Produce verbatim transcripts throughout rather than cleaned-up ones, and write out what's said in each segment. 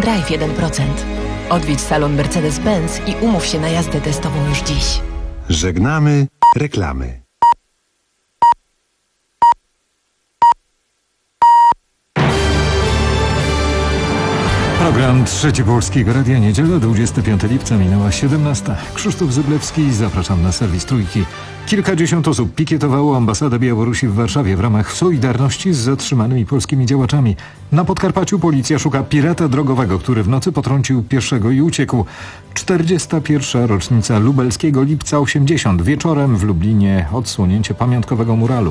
Drive jeden procent. Odwiedź salon Mercedes-Benz i umów się na jazdę testową już dziś. Żegnamy reklamy. Program Trzeci Polskiego Radia, niedziela, dwudziestego piątego lipca, minęła siedemnasta. Krzysztof Zyblewski, zapraszam na serwis Trójki. Kilkadziesiąt osób pikietowało ambasadę Białorusi w Warszawie w ramach solidarności z zatrzymanymi polskimi działaczami. Na Podkarpaciu policja szuka pirata drogowego, który w nocy potrącił pieszego i uciekł. czterdziesta pierwsza rocznica lubelskiego Lipca osiemdziesiąt. Wieczorem w Lublinie odsłonięcie pamiątkowego muralu.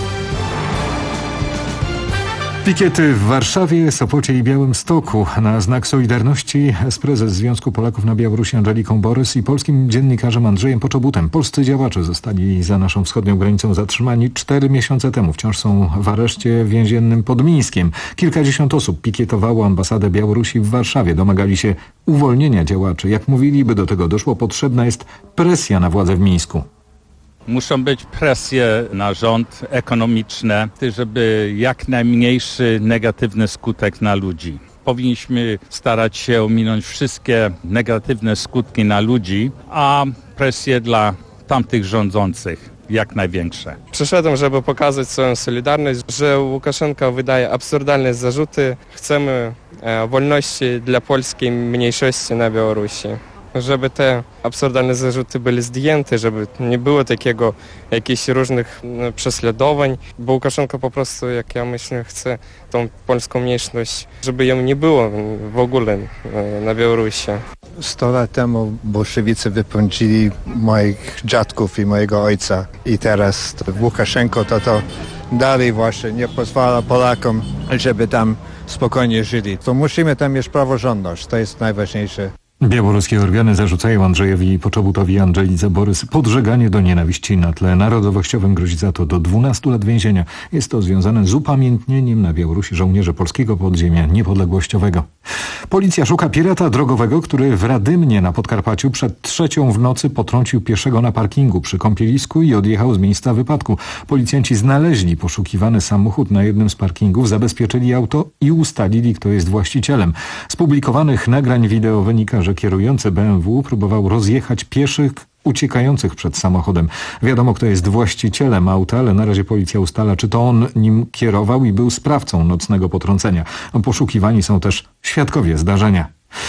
Pikiety w Warszawie, Sopocie i Białymstoku. Na znak solidarności prezes Związku Polaków na Białorusi Andżeliką Borys i polskim dziennikarzem Andrzejem Poczobutem. Polscy działacze zostali za naszą wschodnią granicą zatrzymani cztery miesiące temu. Wciąż są w areszcie więziennym pod Mińskiem. Kilkadziesiąt osób pikietowało ambasadę Białorusi w Warszawie. Domagali się uwolnienia działaczy. Jak mówili, by do tego doszło, potrzebna jest presja na władze w Mińsku. Muszą być presje na rząd ekonomiczne, żeby jak najmniejszy negatywny skutek na ludzi. Powinniśmy starać się ominąć wszystkie negatywne skutki na ludzi, a presje dla tamtych rządzących jak największe. Przyszedłem, żeby pokazać swoją solidarność, że Łukaszenka wydaje absurdalne zarzuty. Chcemy e, wolności dla polskiej mniejszości na Białorusi. Żeby te absurdalne zarzuty były zdjęte, żeby nie było takiego jakichś różnych prześladowań, bo Łukaszenko po prostu, jak ja myślę, chce tą polską mniejszość, żeby ją nie było w ogóle na Białorusi. Sto lat temu bolszewicy wypędzili moich dziadków i mojego ojca i teraz Łukaszenko to to dalej właśnie nie pozwala Polakom, żeby tam spokojnie żyli. To musimy tam mieć praworządność, to jest najważniejsze. Białoruskie organy zarzucają Andrzejowi Poczobutowi i Andżelice Borys podżeganie do nienawiści na tle narodowościowym. Grozi za to do dwunastu lat więzienia. Jest to związane z upamiętnieniem na Białorusi żołnierzy polskiego podziemia niepodległościowego. Policja szuka pirata drogowego, który w Radymnie na Podkarpaciu przed trzecią w nocy potrącił pieszego na parkingu przy kąpielisku i odjechał z miejsca wypadku. Policjanci znaleźli poszukiwany samochód na jednym z parkingów, zabezpieczyli auto i ustalili, kto jest właścicielem. Z publikowanych nagrań wideo wynika, że kierujący B M W próbował rozjechać pieszych uciekających przed samochodem. Wiadomo, kto jest właścicielem auta, ale na razie policja ustala, czy to on nim kierował i był sprawcą nocnego potrącenia. Poszukiwani są też świadkowie zdarzenia.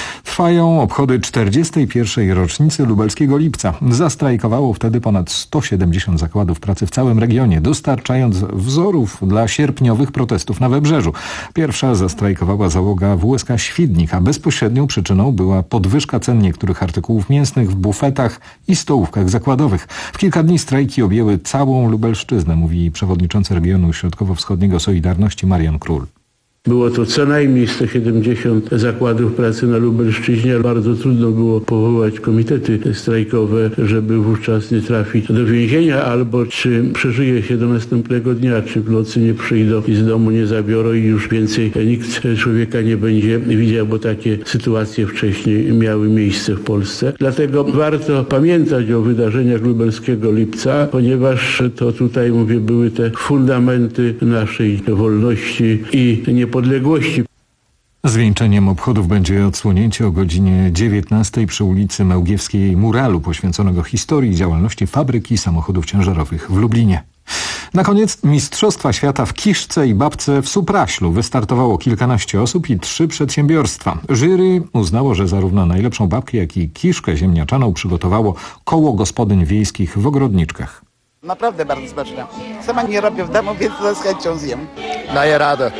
Trwają obchody czterdziestej pierwszej rocznicy lubelskiego Lipca. Zastrajkowało wtedy ponad sto siedemdziesiąt zakładów pracy w całym regionie, dostarczając wzorów dla sierpniowych protestów na Wybrzeżu. Pierwsza zastrajkowała załoga W S K Świdnik, a bezpośrednią przyczyną była podwyżka cen niektórych artykułów mięsnych w bufetach i stołówkach zakładowych. W kilka dni strajki objęły całą Lubelszczyznę, mówi przewodniczący regionu środkowo-wschodniego Solidarności Marian Król. Było to co najmniej sto siedemdziesiąt zakładów pracy na Lubelszczyźnie. Bardzo trudno było powołać komitety strajkowe, żeby wówczas nie trafić do więzienia, albo czy przeżyje się do następnego dnia, czy w nocy nie przyjdą i z domu nie zabiorą i już więcej nikt człowieka nie będzie widział, bo takie sytuacje wcześniej miały miejsce w Polsce. Dlatego warto pamiętać o wydarzeniach lubelskiego Lipca, ponieważ to tutaj, mówię, były te fundamenty naszej wolności i niepodległości. Podległości. Zwieńczeniem obchodów będzie odsłonięcie o godzinie dziewiętnastej przy ulicy Mełgiewskiej muralu poświęconego historii i działalności fabryki samochodów ciężarowych w Lublinie. Na koniec Mistrzostwa Świata w kiszce i babce w Supraślu. Wystartowało kilkanaście osób i trzy przedsiębiorstwa. Jury uznało, że zarówno najlepszą babkę, jak i kiszkę ziemniaczaną przygotowało koło gospodyń wiejskich w Ogrodniczkach. Naprawdę bardzo smaczne. Sama nie robię w domu, więc z chęcią zjem. Daję radę.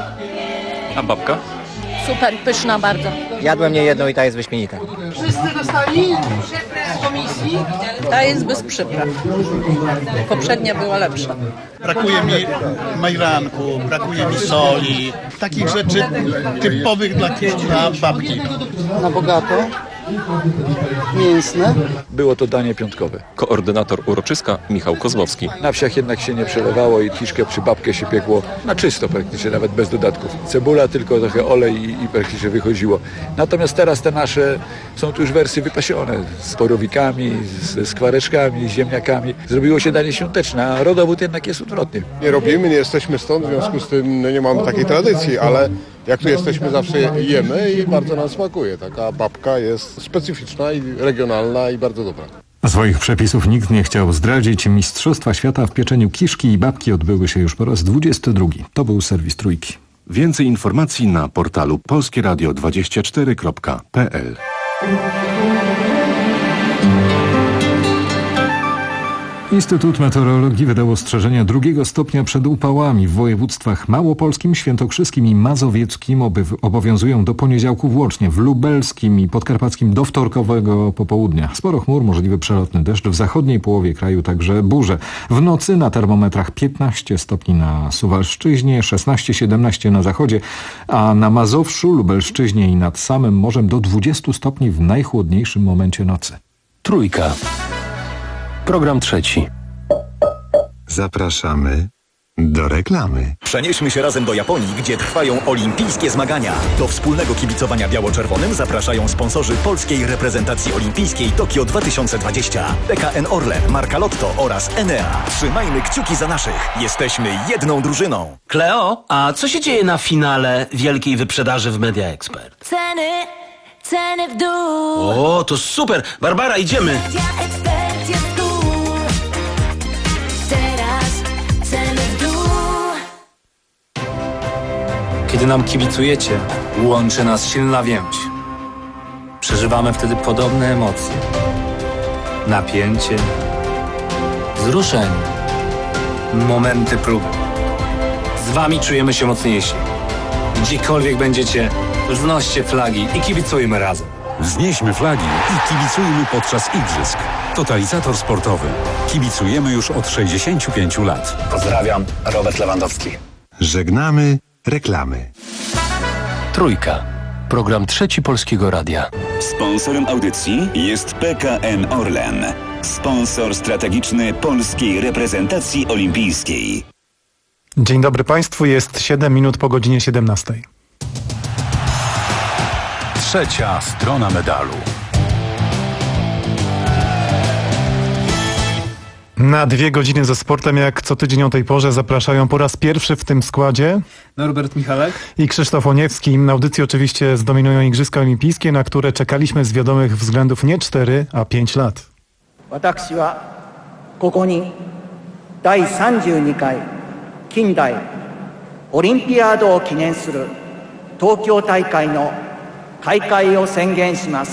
A babka? Super, pyszna bardzo. Jadłem nie jedną i ta jest wyśmienita. Wszyscy dostali z komisji? Ta jest bez przypraw. Poprzednia była lepsza. Brakuje mi majranku, brakuje mi soli. Takich rzeczy typowych dla, dla babki. Na bogato. Mięsne. Było to danie piątkowe. Koordynator uroczyska Michał Kozłowski. Na wsiach jednak się nie przelewało i kiszkę przy babkę się piekło na czysto praktycznie, nawet bez dodatków. Cebula, tylko trochę olej i, i praktycznie wychodziło. Natomiast teraz te nasze są tu już wersje wypasione z porowikami, ze skwareczkami, z ziemniakami. Zrobiło się danie świąteczne, a rodowód jednak jest odwrotny. Nie robimy, nie jesteśmy stąd, w związku z tym no, nie mamy takiej tradycji, ale Jak tu jesteśmy, zawsze jemy i bardzo nam smakuje. Taka babka jest specyficzna i regionalna i bardzo dobra. Swoich przepisów nikt nie chciał zdradzić. Mistrzostwa świata w pieczeniu kiszki i babki odbyły się już po raz dwudziesty drugi. To był serwis Trójki. Więcej informacji na portalu polskie radio dwadzieścia cztery kropka p l. Instytut Meteorologii wydał ostrzeżenia drugiego stopnia przed upałami w województwach małopolskim, świętokrzyskim i mazowieckim. Oby- obowiązują do poniedziałku włącznie, w lubelskim i podkarpackim do wtorkowego popołudnia. Sporo chmur, możliwy przelotny deszcz, w zachodniej połowie kraju także burze. W nocy na termometrach piętnaście stopni na Suwalszczyźnie, szesnaście siedemnaście na zachodzie, a na Mazowszu, Lubelszczyźnie i nad samym morzem do dwudziestu stopni w najchłodniejszym momencie nocy. Trójka. Program trzeci. Zapraszamy do reklamy. Przenieśmy się razem do Japonii, gdzie trwają olimpijskie zmagania. Do wspólnego kibicowania biało-czerwonym zapraszają sponsorzy polskiej reprezentacji olimpijskiej Tokio dwa tysiące dwadzieścia. P K N Orlen, Marka Lotto oraz Enea. Trzymajmy kciuki za naszych. Jesteśmy jedną drużyną. Kleo, a co się dzieje na finale wielkiej wyprzedaży w Media Expert? Ceny, ceny w dół. O, to super! Barbara, idziemy! Media Expert jest tu. Teraz ceny w dół. Kiedy nam kibicujecie, łączy nas silna więź. Przeżywamy wtedy podobne emocje. Napięcie, wzruszenie, momenty próby. Z wami czujemy się mocniejsi. Gdziekolwiek będziecie, wznoście flagi i kibicujmy razem. Wznieśmy flagi i kibicujmy podczas igrzysk. Totalizator sportowy. Kibicujemy już od sześćdziesięciu pięciu lat. Pozdrawiam, Robert Lewandowski. Żegnamy reklamy. Trójka. Program trzeci Polskiego Radia. Sponsorem audycji jest P K N Orlen. Sponsor strategiczny polskiej reprezentacji olimpijskiej. Dzień dobry Państwu, jest siedem minut po godzinie siedemnastej. Trzecia strona medalu. Na dwie godziny ze sportem, jak co tydzień o tej porze, zapraszają po raz pierwszy w tym składzie Norbert Michalek i Krzysztof Oniewski. Na audycji oczywiście zdominują Igrzyska Olimpijskie, na które czekaliśmy z wiadomych względów nie cztery, a pięć lat. 私はここに第さんじゅうにかい近代オリンピアードを記念する東京大会の開会を宣言します。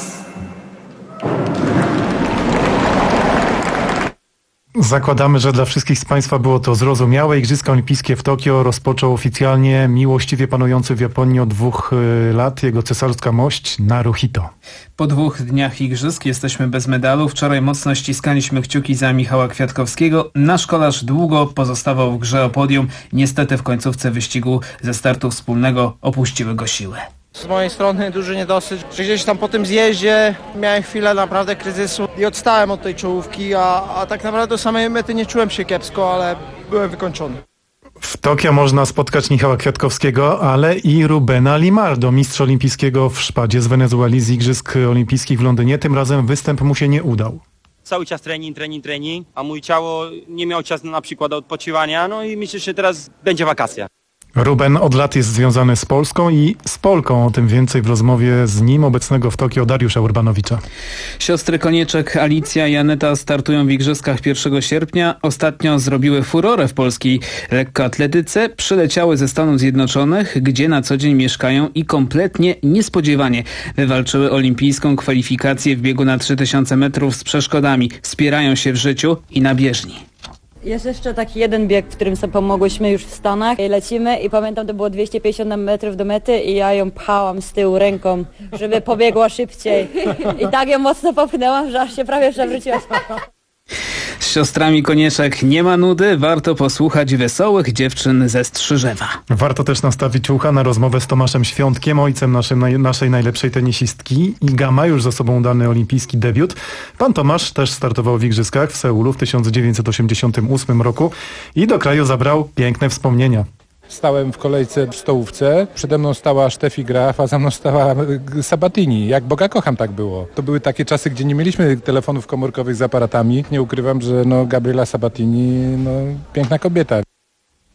Zakładamy, że dla wszystkich z Państwa było to zrozumiałe. Igrzyska Olimpijskie w Tokio rozpoczął oficjalnie miłościwie panujący w Japonii od dwóch lat jego cesarska mość Naruhito. Po dwóch dniach igrzysk jesteśmy bez medalu. Wczoraj mocno ściskaliśmy kciuki za Michała Kwiatkowskiego. Nasz kolarz długo pozostawał w grze o podium. Niestety w końcówce wyścigu ze startu wspólnego opuściły go siły. Z mojej strony duży niedosyt, że gdzieś tam po tym zjeździe miałem chwilę naprawdę kryzysu i odstałem od tej czołówki, a, a tak naprawdę do samej mety nie czułem się kiepsko, ale byłem wykończony. W Tokio można spotkać Michała Kwiatkowskiego, ale i Rubena Limaldo, mistrza olimpijskiego w szpadzie z Wenezueli z Igrzysk Olimpijskich w Londynie. Tym razem występ mu się nie udał. Cały czas trening, trening, trening, a mój ciało nie miał czasu na przykład do odpoczywania, no i myślę, że teraz będzie wakacja. Ruben od lat jest związany z Polską i z Polką. O tym więcej w rozmowie z nim obecnego w Tokio Dariusza Urbanowicza. Siostry Konieczek, Alicja i Aneta startują w Igrzyskach pierwszego sierpnia. Ostatnio zrobiły furorę w polskiej lekkoatletyce. Przyleciały ze Stanów Zjednoczonych, gdzie na co dzień mieszkają i kompletnie niespodziewanie wywalczyły olimpijską kwalifikację w biegu na trzy tysiące metrów z przeszkodami. Wspierają się w życiu i na bieżni. Jest jeszcze taki jeden bieg, w którym sobie pomogłyśmy już w Stanach. Lecimy i pamiętam, to było dwieście pięćdziesiąt metrów do mety i ja ją pchałam z tyłu ręką, żeby pobiegła szybciej. I tak ją mocno popchnęłam, że aż się prawie przewróciła. Z siostrami Konieczek nie ma nudy, warto posłuchać wesołych dziewczyn ze Strzyżewa. Warto też nastawić ucha na rozmowę z Tomaszem Świątkiem, ojcem naszym, naszej najlepszej tenisistki. Iga ma już za sobą udany olimpijski debiut. Pan Tomasz też startował w Igrzyskach w Seulu w tysiąc dziewięćset osiemdziesiątym ósmym roku i do kraju zabrał piękne wspomnienia. Stałem w kolejce w stołówce, przede mną stała Steffi Graf, a za mną stała Sabatini. Jak Boga kocham, tak było. To były takie czasy, gdzie nie mieliśmy telefonów komórkowych z aparatami. Nie ukrywam, że no, Gabriela Sabatini, no, piękna kobieta.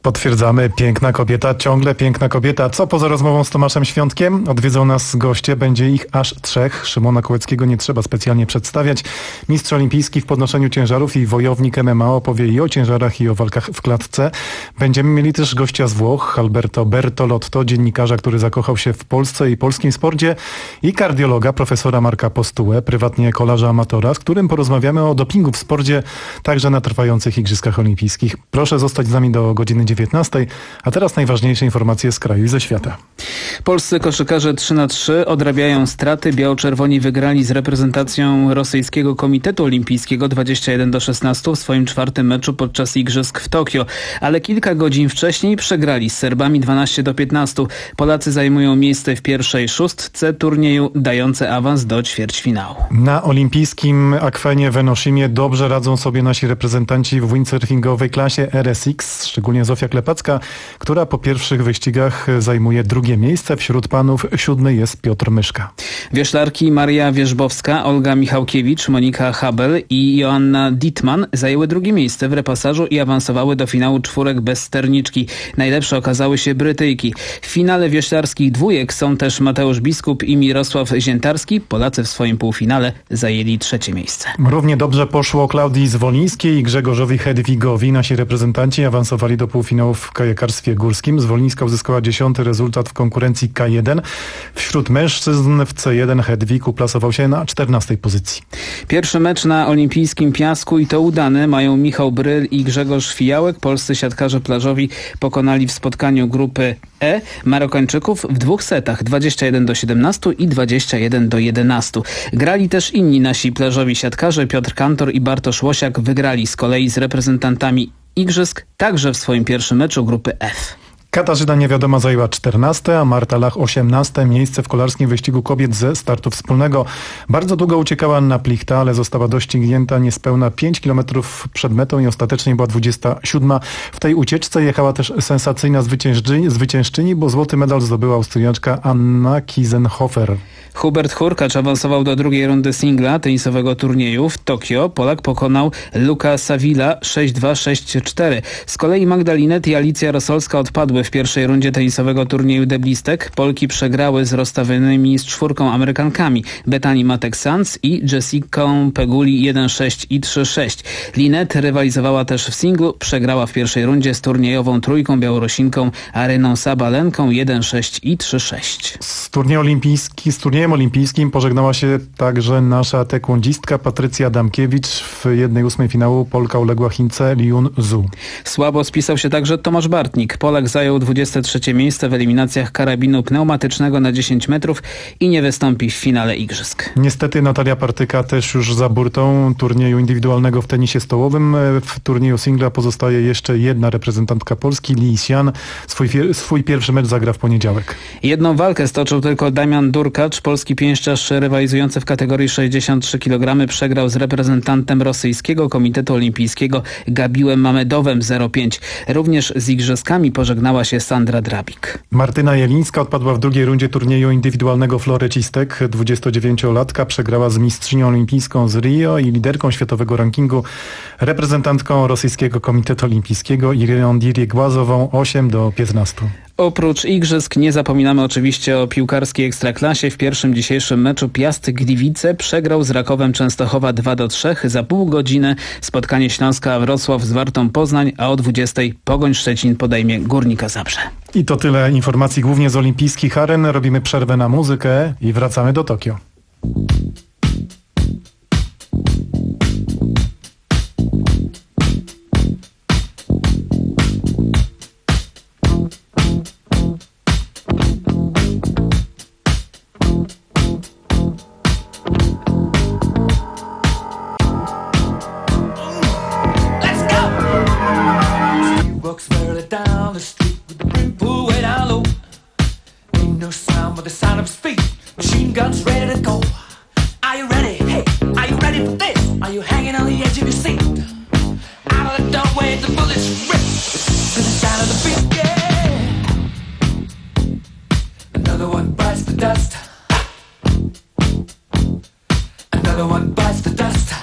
Potwierdzamy, piękna kobieta, ciągle piękna kobieta. Co poza rozmową z Tomaszem Świątkiem? Odwiedzą nas goście, będzie ich aż trzech. Szymona Kołeckiego nie trzeba specjalnie przedstawiać. Mistrz olimpijski w podnoszeniu ciężarów i wojownik M M A opowie i o ciężarach, i o walkach w klatce. Będziemy mieli też gościa z Włoch, Alberto Bertolotto, dziennikarza, który zakochał się w Polsce i polskim sporcie, i kardiologa, profesora Marka Postułę, prywatnie kolarza amatora, z którym porozmawiamy o dopingu w sporcie, także na trwających Igrzyskach Olimpijskich. Proszę zostać z nami do godziny dziewiętnastej, a teraz najważniejsze informacje z kraju i ze świata. Polscy koszykarze trzy na trzy odrabiają straty. Biało-czerwoni wygrali z reprezentacją rosyjskiego Komitetu Olimpijskiego dwadzieścia jeden do szesnastu w swoim czwartym meczu podczas Igrzysk w Tokio, ale kilka godzin wcześniej przegrali z Serbami dwanaście do piętnastu. Polacy zajmują miejsce w pierwszej szóstce turnieju, dające awans do ćwierćfinału. Na olimpijskim akwenie w Enoshimie dobrze radzą sobie nasi reprezentanci w windsurfingowej klasie R S X, szczególnie Zofia Klepacka, która po pierwszych wyścigach zajmuje drugie miejsce. Wśród panów siódmy jest Piotr Myszka. Wioślarki Maria Wierzbowska, Olga Michałkiewicz, Monika Habel i Joanna Dittmann zajęły drugie miejsce w repasażu i awansowały do finału czwórek bez sterniczki. Najlepsze okazały się Brytyjki. W finale wioślarskich dwójek są też Mateusz Biskup i Mirosław Ziętarski. Polacy w swoim półfinale zajęli trzecie miejsce. Równie dobrze poszło Klaudii Zwolińskiej i Grzegorzowi Hedwigowi. Nasi reprezentanci awansowali do półfinału w kajakarstwie górskim. Zwolińska uzyskała dziesiąty rezultat w konkurencji K jeden. Wśród mężczyzn w C jeden Hedwig uplasował się na czternastej pozycji. Pierwszy mecz na olimpijskim piasku i to udany mają Michał Bryl i Grzegorz Fijałek. Polscy siatkarze plażowi pokonali w spotkaniu grupy E Marokańczyków w dwóch setach dwadzieścia jeden do siedemnastu i dwadzieścia jeden do jedenastu. Grali też inni nasi plażowi siatkarze. Piotr Kantor i Bartosz Łosiak wygrali z kolei z reprezentantami Igrzysk, także w swoim pierwszym meczu grupy F. Katarzyna Niewiadoma zajęła czternaste, a Marta Lach osiemnaste miejsce w kolarskim wyścigu kobiet ze startu wspólnego. Bardzo długo uciekała Anna Plichta, ale została doścignięta niespełna pięć kilometrów przed metą i ostatecznie była dwudziesta siódma. W tej ucieczce jechała też sensacyjna zwyciężczyni, zwyciężczyni, bo złoty medal zdobyła Austriaczka Anna Kiesenhofer. Hubert Hurkacz awansował do drugiej rundy singla tenisowego turnieju w Tokio. Polak pokonał Luka Savilla sześć dwa sześć cztery. Z kolei Magdalinet i Alicja Rosolska odpadły w pierwszej rundzie tenisowego turnieju deblistek. Polki przegrały z rozstawionymi z czwórką Amerykankami Bethany Matek-Sands i Jessicą Peguli jeden sześć i trzy sześć. Linet rywalizowała też w singlu. Przegrała w pierwszej rundzie z turniejową trójką Białorusinką Aryną Sabalenką jeden sześć i trzy sześć. Z turnieju olimpijski, z turniejem olimpijskim pożegnała się także nasza taekwondzistka Patrycja Adamkiewicz. W jednej ósmej finału Polka uległa Chince Liun Zhu. Słabo spisał się także Tomasz Bartnik. Polak zajął dwudzieste trzecie miejsce w eliminacjach karabinu pneumatycznego na dziesięć metrów i nie wystąpi w finale Igrzysk. Niestety Natalia Partyka też już za burtą turnieju indywidualnego w tenisie stołowym. W turnieju singla pozostaje jeszcze jedna reprezentantka Polski, Li Xian. Swój, swój pierwszy mecz zagra w poniedziałek. Jedną walkę stoczył tylko Damian Durkacz. Polski pięściarz rywalizujący w kategorii sześćdziesiąt trzy kilogramy przegrał z reprezentantem rosyjskiego Komitetu Olimpijskiego Gabiłem Mamedowem zero pięć. Również z Igrzyskami pożegnała się Sandra Drabik. Martyna Jelińska odpadła w drugiej rundzie turnieju indywidualnego Florecistek. dwudziestodziewięciolatka przegrała z mistrzynią olimpijską z Rio i liderką światowego rankingu, reprezentantką rosyjskiego Komitetu Olimpijskiego Iryną Diriegłazową osiem do piętnastu. Oprócz Igrzysk nie zapominamy oczywiście o piłkarskiej ekstraklasie. W pierwszym dzisiejszym meczu Piast Gliwice przegrał z Rakowem Częstochowa dwa do trzech. Za pół godziny spotkanie Śląska Wrocław z Wartą Poznań, a o dwudziestej Pogoń Szczecin podejmie Górnika Zabrze. I to tyle informacji głównie z olimpijskich aren. Robimy przerwę na muzykę i wracamy do Tokio.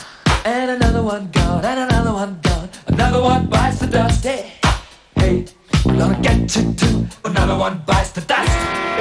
And another one gone, and another one gone. Another one bites the dust. Hey, hey. get to do, another one bites the dust.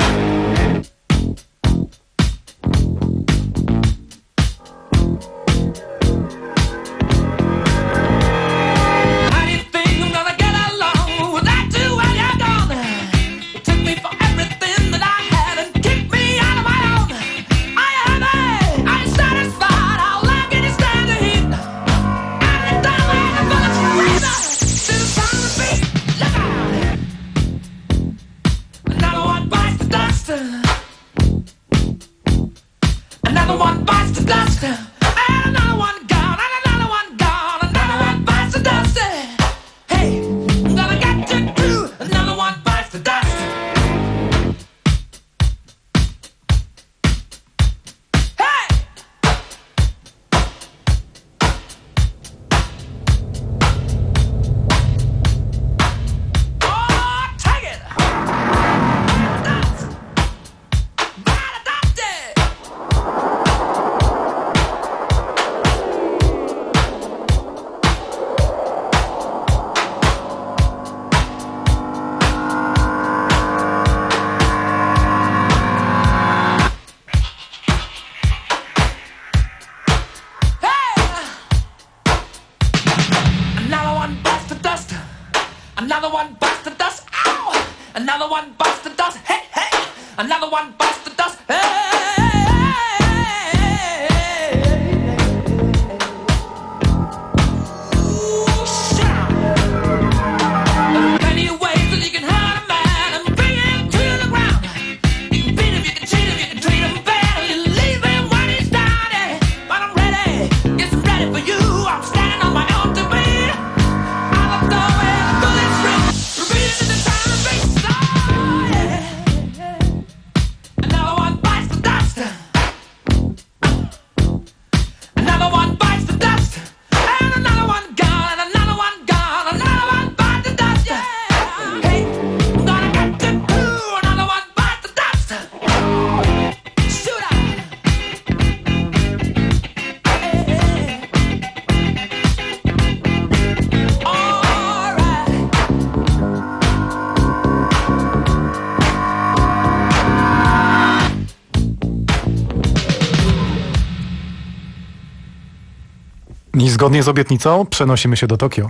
I zgodnie z obietnicą przenosimy się do Tokio.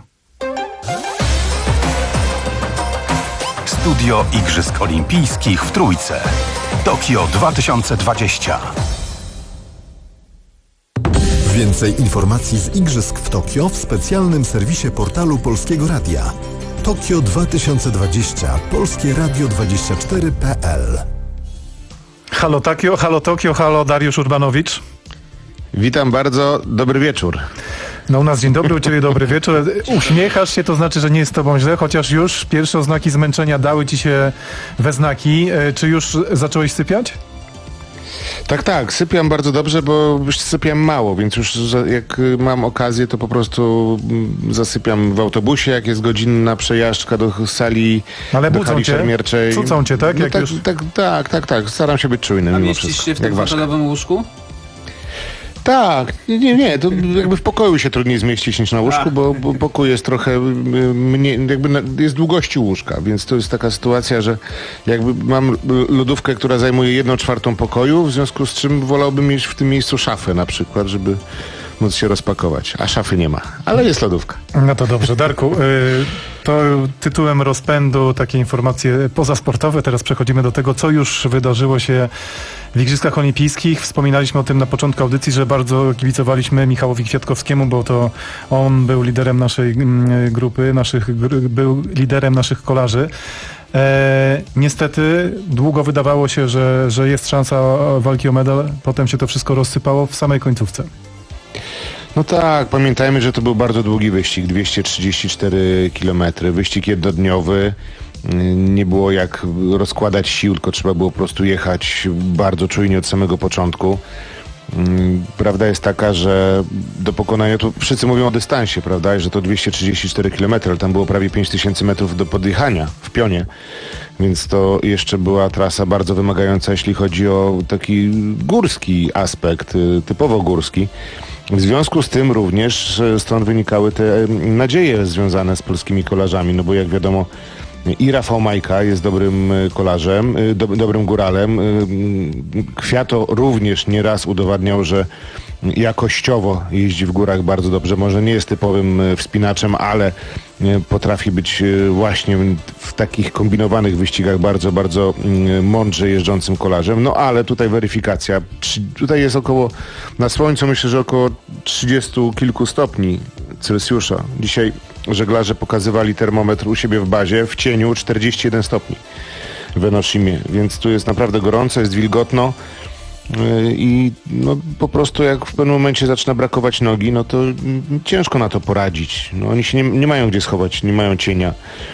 Studio Igrzysk Olimpijskich w Trójce. Tokio dwa tysiące dwadzieścia. Więcej informacji z Igrzysk w Tokio w specjalnym serwisie portalu Polskiego Radia. Tokio dwa tysiące dwadzieścia. Polskie Radio dwadzieścia cztery kropka p l. Halo Tokio, halo Tokio, halo Dariusz Urbanowicz. Witam bardzo, dobry wieczór. No u nas dzień dobry, u ciebie dobry wieczór. Uśmiechasz się, to znaczy, że nie jest z tobą źle, chociaż już pierwsze oznaki zmęczenia dały ci się we znaki. Czy już zacząłeś sypiać? Tak, tak, sypiam bardzo dobrze, bo już sypiam mało, więc już jak mam okazję, to po prostu zasypiam w autobusie, jak jest godzinna przejażdżka do sali, Ale do budzą hali cię? szermierczej. Cucą cię, tak? No Jak tak, już... tak, tak, tak, tak, staram się być czujnym A mimo mieścisz wszystko. się w tym hotelowym łóżku? Tak, nie, nie, to jakby w pokoju się trudniej zmieścić niż na łóżku, bo, bo pokój jest trochę mniej, jakby na, jest długości łóżka, więc to jest taka sytuacja, że jakby mam lodówkę, która zajmuje jedną czwartą pokoju, w związku z czym wolałbym mieć w tym miejscu szafę na przykład, żeby móc się rozpakować, a szafy nie ma, ale jest lodówka. No to dobrze, Darku, to tytułem rozpędu takie informacje pozasportowe. Teraz przechodzimy do tego, co już wydarzyło się w Igrzyskach Olimpijskich. Wspominaliśmy o tym na początku audycji, że bardzo kibicowaliśmy Michałowi Kwiatkowskiemu, bo to on był liderem naszej grupy, naszych, był liderem naszych kolarzy. E, niestety długo wydawało się, że, że jest szansa walki o medal, potem się to wszystko rozsypało w samej końcówce. No tak, pamiętajmy, że to był bardzo długi wyścig, dwieście trzydzieści cztery kilometry, wyścig jednodniowy. Nie było jak rozkładać sił, tylko trzeba było po prostu jechać bardzo czujnie od samego początku. Prawda jest taka, że do pokonania, to wszyscy mówią o dystansie, prawda, i że to dwieście trzydzieści cztery kilometry, ale tam było prawie pięć tysięcy metrów do podjechania w pionie, więc to jeszcze była trasa bardzo wymagająca, jeśli chodzi o taki górski aspekt, typowo górski. W związku z tym również stąd wynikały te nadzieje związane z polskimi kolarzami, no bo jak wiadomo, I Rafał Majka jest dobrym kolarzem, do, dobrym góralem. Kwiato również nieraz udowadniał, że jakościowo jeździ w górach bardzo dobrze. Może nie jest typowym wspinaczem, ale potrafi być właśnie w takich kombinowanych wyścigach bardzo, bardzo mądrze jeżdżącym kolarzem. No ale tutaj weryfikacja. Tutaj jest około, na słońcu myślę, że około trzydziestu kilku stopni Celsjusza. Dzisiaj żeglarze pokazywali termometr u siebie w bazie w cieniu czterdzieści jeden stopni w Enoshimie, więc tu jest naprawdę gorąco, jest wilgotno. I no, po prostu jak w pewnym momencie zaczyna brakować nogi, no to ciężko na to poradzić. No, oni się nie, nie mają gdzie schować, nie mają cienia,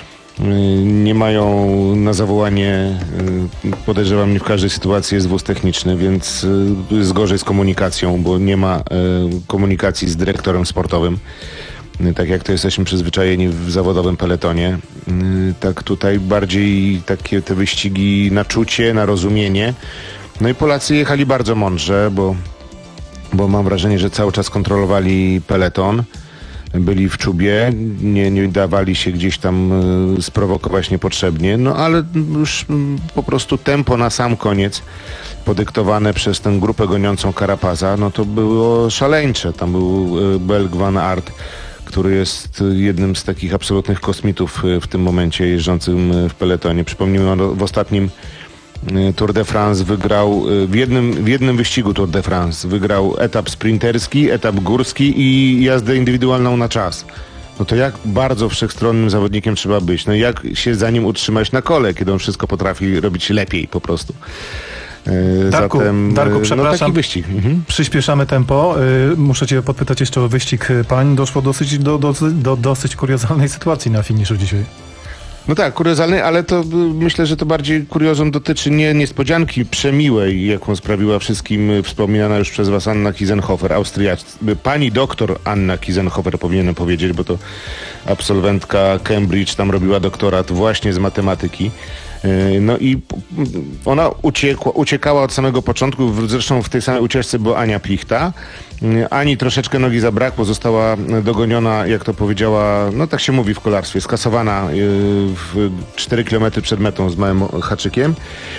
nie mają na zawołanie, podejrzewam, nie w każdej sytuacji jest wóz techniczny, więc jest gorzej z komunikacją, bo nie ma komunikacji z dyrektorem sportowym. Tak jak to jesteśmy przyzwyczajeni w zawodowym peletonie, tak tutaj bardziej takie te wyścigi na czucie, na rozumienie. No i Polacy jechali bardzo mądrze, bo, bo mam wrażenie, że cały czas kontrolowali peleton, byli w czubie, nie, nie dawali się gdzieś tam y, sprowokować niepotrzebnie, no ale już y, po prostu tempo na sam koniec podyktowane przez tę grupę goniącą Carapaza, no to było szaleńcze. Tam był y, Belg Van Aert, który jest jednym z takich absolutnych kosmitów y, w tym momencie jeżdżącym y, w peletonie. Przypomnijmy, on w ostatnim Tour de France wygrał, w jednym, w jednym wyścigu Tour de France wygrał etap sprinterski, etap górski i jazdę indywidualną na czas. No to jak bardzo wszechstronnym zawodnikiem trzeba być? No jak się za nim utrzymać na kole, kiedy on wszystko potrafi robić lepiej po prostu? Darku, Zatem, Darku, przepraszam, no taki wyścig. Mhm. Przyspieszamy tempo. Muszę cię podpytać jeszcze o wyścig pań. Doszło dosyć, do, do, do dosyć kuriozalnej sytuacji na finiszu dzisiaj. No tak, kuriozalny, ale to myślę, że to bardziej kuriozum dotyczy nie niespodzianki przemiłej, jaką sprawiła wszystkim wspominana już przez was Anna Kiesenhofer, Austriaczka. Pani doktor Anna Kiesenhofer, powinienem powiedzieć, bo to absolwentka Cambridge, tam robiła doktorat właśnie z matematyki. No i ona uciekła, uciekała od samego początku, zresztą w tej samej ucieczce była Ania Plichta. Ani troszeczkę nogi zabrakło, została dogoniona, jak to powiedziała, no tak się mówi w kolarstwie, skasowana w cztery kilometry przed metą z małym haczykiem.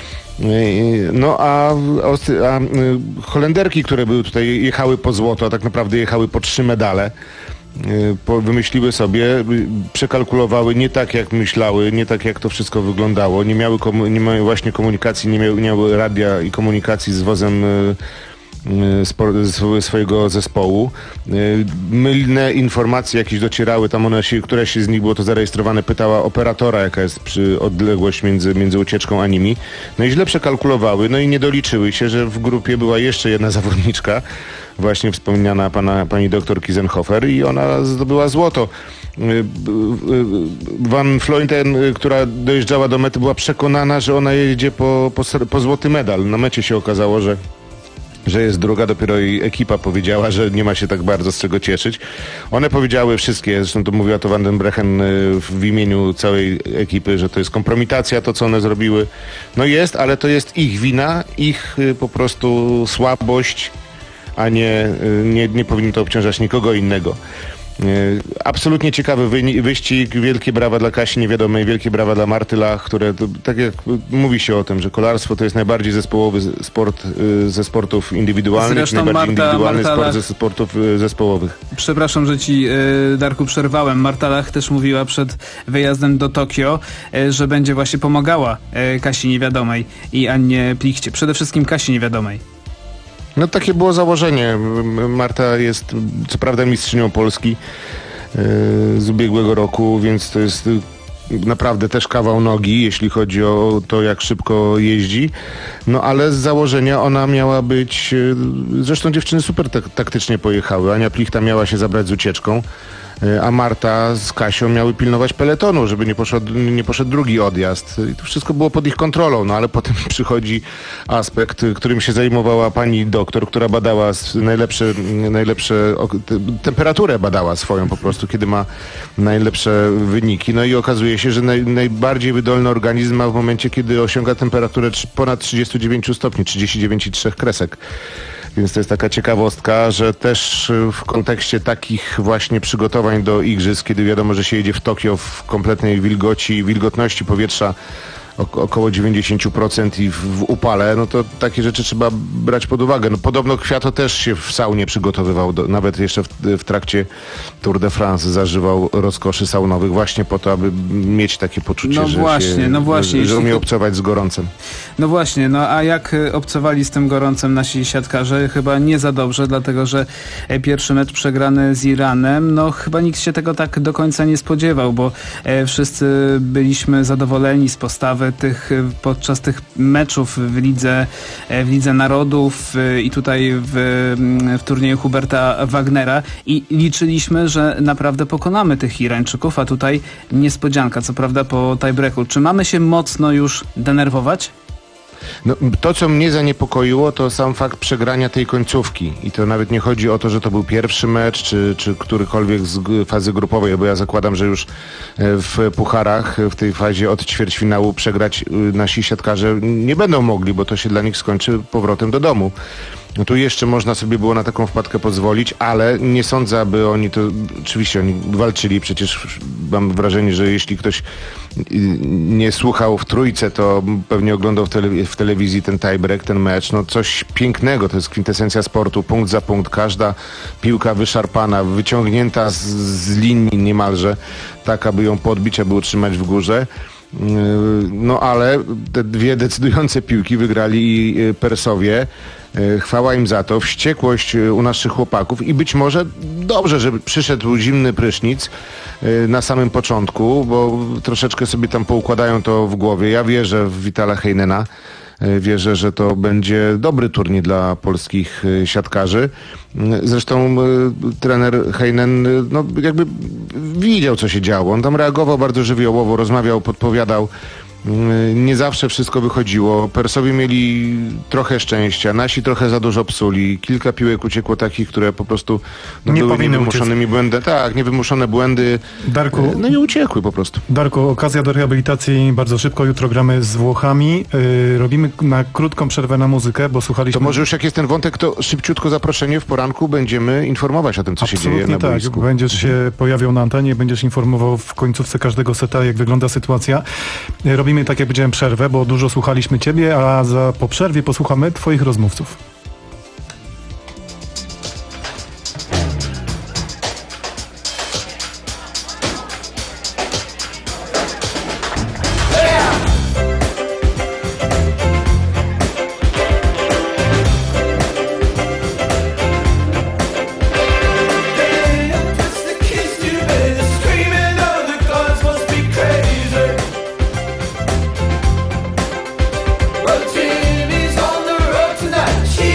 No a, a Holenderki, które były tutaj, jechały po złoto, a tak naprawdę jechały po trzy medale, wymyśliły sobie, przekalkulowały nie tak jak myślały, nie tak jak to wszystko wyglądało, nie miały, komu- nie miały właśnie komunikacji, nie miały, nie miały radia i komunikacji z wozem swojego zespołu. Mylne informacje jakieś docierały, tam one się, któraś z nich było to zarejestrowane, pytała operatora, jaka jest przy odległość między, między ucieczką a nimi. No i źle przekalkulowały, no i nie doliczyły się, że w grupie była jeszcze jedna zawodniczka, właśnie wspomniana pana, pani doktor Kiesenhofer, i ona zdobyła złoto. Van Vleuten, która dojeżdżała do mety, była przekonana, że ona jedzie po, po, po złoty medal. Na mecie się okazało, że że jest druga, dopiero jej ekipa powiedziała, że nie ma się tak bardzo z czego cieszyć. One powiedziały wszystkie, zresztą to mówiła to Van den Brechen w imieniu całej ekipy, że to jest kompromitacja, to co one zrobiły. No jest, ale to jest ich wina, ich po prostu słabość, a nie, nie, nie powinno to obciążać nikogo innego. Absolutnie ciekawy wy- wyścig, wielkie brawa dla Kasi Niewiadomej, wielkie brawa dla Marty Lach, które, to, tak jak mówi się o tym, że kolarstwo to jest najbardziej zespołowy sport y, ze sportów indywidualnych, Zresztą najbardziej Marta, indywidualny Marta sport Lach... ze sportów y, zespołowych. Przepraszam, że ci, y, Darku, przerwałem. Marta Lach też mówiła przed wyjazdem do Tokio, y, że będzie właśnie pomagała y, Kasi Niewiadomej i Annie Plichcie. Przede wszystkim Kasi Niewiadomej. No takie było założenie. Marta jest co prawda mistrzynią Polski yy, z ubiegłego roku, więc to jest naprawdę też kawał nogi, jeśli chodzi o to, jak szybko jeździ. No ale z założenia ona miała być... Yy, zresztą dziewczyny super tak, taktycznie pojechały. Ania Plichta miała się zabrać z ucieczką, a Marta z Kasią miały pilnować peletonu, żeby nie poszedł, nie poszedł drugi odjazd. I to wszystko było pod ich kontrolą, no ale potem przychodzi aspekt, którym się zajmowała pani doktor, która badała najlepsze, najlepsze temperaturę badała swoją po prostu, kiedy ma najlepsze wyniki. No i okazuje się, że naj, najbardziej wydolny organizm ma w momencie, kiedy osiąga temperaturę ponad trzydzieści dziewięć stopni, trzydzieści dziewięć i trzy kresek. Więc to jest taka ciekawostka, że też w kontekście takich właśnie przygotowań do igrzysk, kiedy wiadomo, że się jedzie w Tokio w kompletnej wilgoci, wilgotności powietrza około dziewięćdziesiąt procent i w, w upale, no to takie rzeczy trzeba brać pod uwagę. No, podobno Kwiato też się w saunie przygotowywał, do, nawet jeszcze w, w trakcie Tour de France zażywał rozkoszy saunowych właśnie po to, aby mieć takie poczucie, no że, właśnie, się, no właśnie, że umie jeśli... obcować z gorącem. No właśnie, no a jak obcowali z tym gorącem nasi siatkarze? Chyba nie za dobrze, dlatego że pierwszy mecz przegrany z Iranem, no chyba nikt się tego tak do końca nie spodziewał, bo wszyscy byliśmy zadowoleni z postawy tych, podczas tych meczów w Lidze, w Lidze Narodów i tutaj w, w turnieju Huberta Wagnera i liczyliśmy, że naprawdę pokonamy tych Irańczyków, a tutaj niespodzianka, co prawda po tiebreaku. Czy mamy się mocno już denerwować? No, to, co mnie zaniepokoiło, to sam fakt przegrania tej końcówki. I to nawet nie chodzi o to, że to był pierwszy mecz, czy, czy którykolwiek z fazy grupowej, bo ja zakładam, że już w pucharach, w tej fazie od ćwierćfinału przegrać nasi siatkarze nie będą mogli, bo to się dla nich skończy powrotem do domu. No tu jeszcze można sobie było na taką wpadkę pozwolić, ale nie sądzę, aby oni to... Oczywiście oni walczyli, przecież mam wrażenie, że jeśli ktoś nie słuchał w trójce, to pewnie oglądał w, tele, w telewizji ten tiebreak, ten mecz. No coś pięknego, to jest kwintesencja sportu, punkt za punkt, każda piłka wyszarpana, wyciągnięta z, z linii niemalże, tak aby ją podbić, aby utrzymać w górze. No ale te dwie decydujące piłki wygrali Persowie. Chwała im za to, wściekłość u naszych chłopaków i być może dobrze, że przyszedł zimny prysznic na samym początku, bo troszeczkę sobie tam poukładają to w głowie. Ja wierzę w Vitala Heinena, wierzę, że to będzie dobry turniej dla polskich siatkarzy. Zresztą trener Heinen no, jakby widział, co się działo. On tam reagował bardzo żywiołowo, rozmawiał, podpowiadał. Nie zawsze wszystko wychodziło. Persowie mieli trochę szczęścia, nasi trochę za dużo psuli. Kilka piłek uciekło takich, które po prostu no, nie były niewymuszonymi błędami. Tak, niewymuszone błędy. Darku, no i uciekły po prostu. Darku, okazja do rehabilitacji bardzo szybko. Jutro gramy z Włochami. Yy, robimy na krótką przerwę na muzykę, bo słuchaliśmy... To może już jak jest ten wątek, to szybciutko zaproszenie w poranku. Będziemy informować o tym, co Absolutnie się dzieje na tak. boisku. Będziesz się pojawiał na antenie, będziesz informował w końcówce każdego seta, jak wygląda sytuacja. Yy, robimy tak, jak powiedziałem, przerwę, bo dużo słuchaliśmy ciebie, a za, po przerwie posłuchamy twoich rozmówców. Jimmy's on the road tonight. She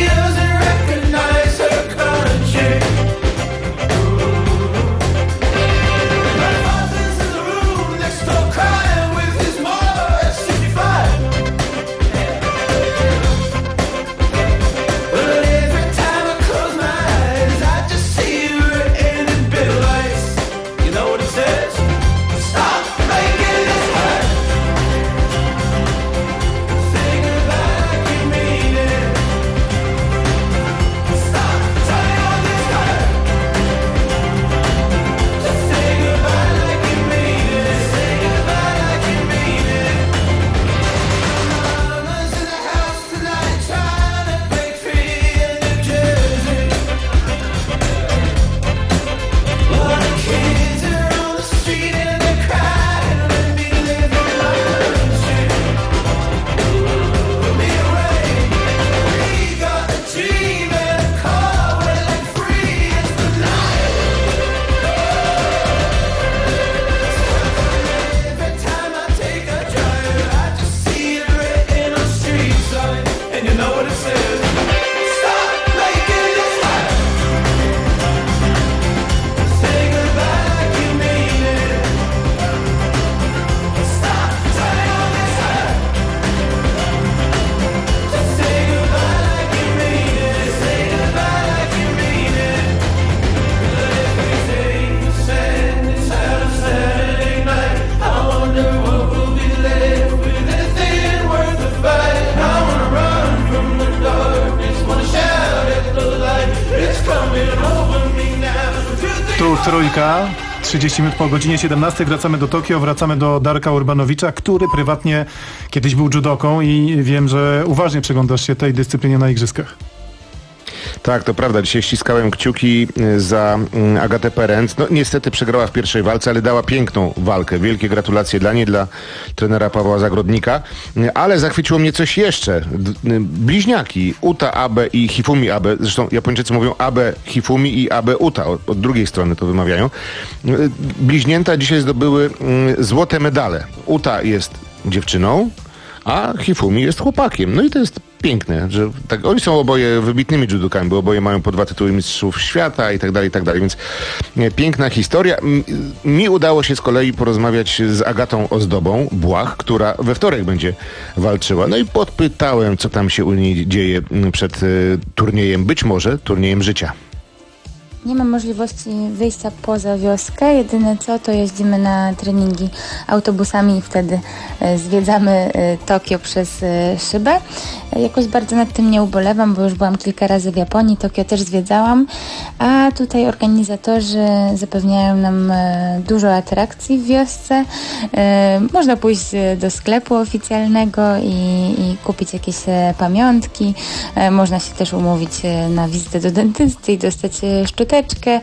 Tu trójka, trzydzieści minut po godzinie siedemnastej wracamy do Tokio, wracamy do Darka Urbanowicza, który prywatnie kiedyś był judoką i wiem, że uważnie przyglądasz się tej dyscyplinie na igrzyskach. Tak, to prawda. Dzisiaj ściskałem kciuki za Agatę Perenc. No niestety przegrała w pierwszej walce, ale dała piękną walkę. Wielkie gratulacje dla niej, dla trenera Pawła Zagrodnika. Ale zachwyciło mnie coś jeszcze. Bliźniaki Uta Abe i Hifumi Abe. Zresztą Japończycy mówią Abe Hifumi i Abe Uta. Od, od drugiej strony to wymawiają. Bliźnięta dzisiaj zdobyły złote medale. Uta jest dziewczyną, a Hifumi jest chłopakiem. No i to jest piękne, że tak, oni są oboje wybitnymi judokami, bo oboje mają po dwa tytuły mistrzów świata i tak dalej, i tak dalej, więc nie, piękna historia. Mi, mi udało się z kolei porozmawiać z Agatą Ozdobą Błach, która we wtorek będzie walczyła. No i podpytałem, co tam się u niej dzieje przed y, turniejem, być może turniejem życia. Nie ma możliwości wyjścia poza wioskę, jedyne co to jeździmy na treningi autobusami i wtedy zwiedzamy Tokio przez szybę. Jakoś bardzo nad tym nie ubolewam, bo już byłam kilka razy w Japonii, Tokio też zwiedzałam, a tutaj organizatorzy zapewniają nam dużo atrakcji w wiosce. Można pójść do sklepu oficjalnego i, i kupić jakieś pamiątki. Można się też umówić na wizytę do dentysty i dostać szczoteczkę.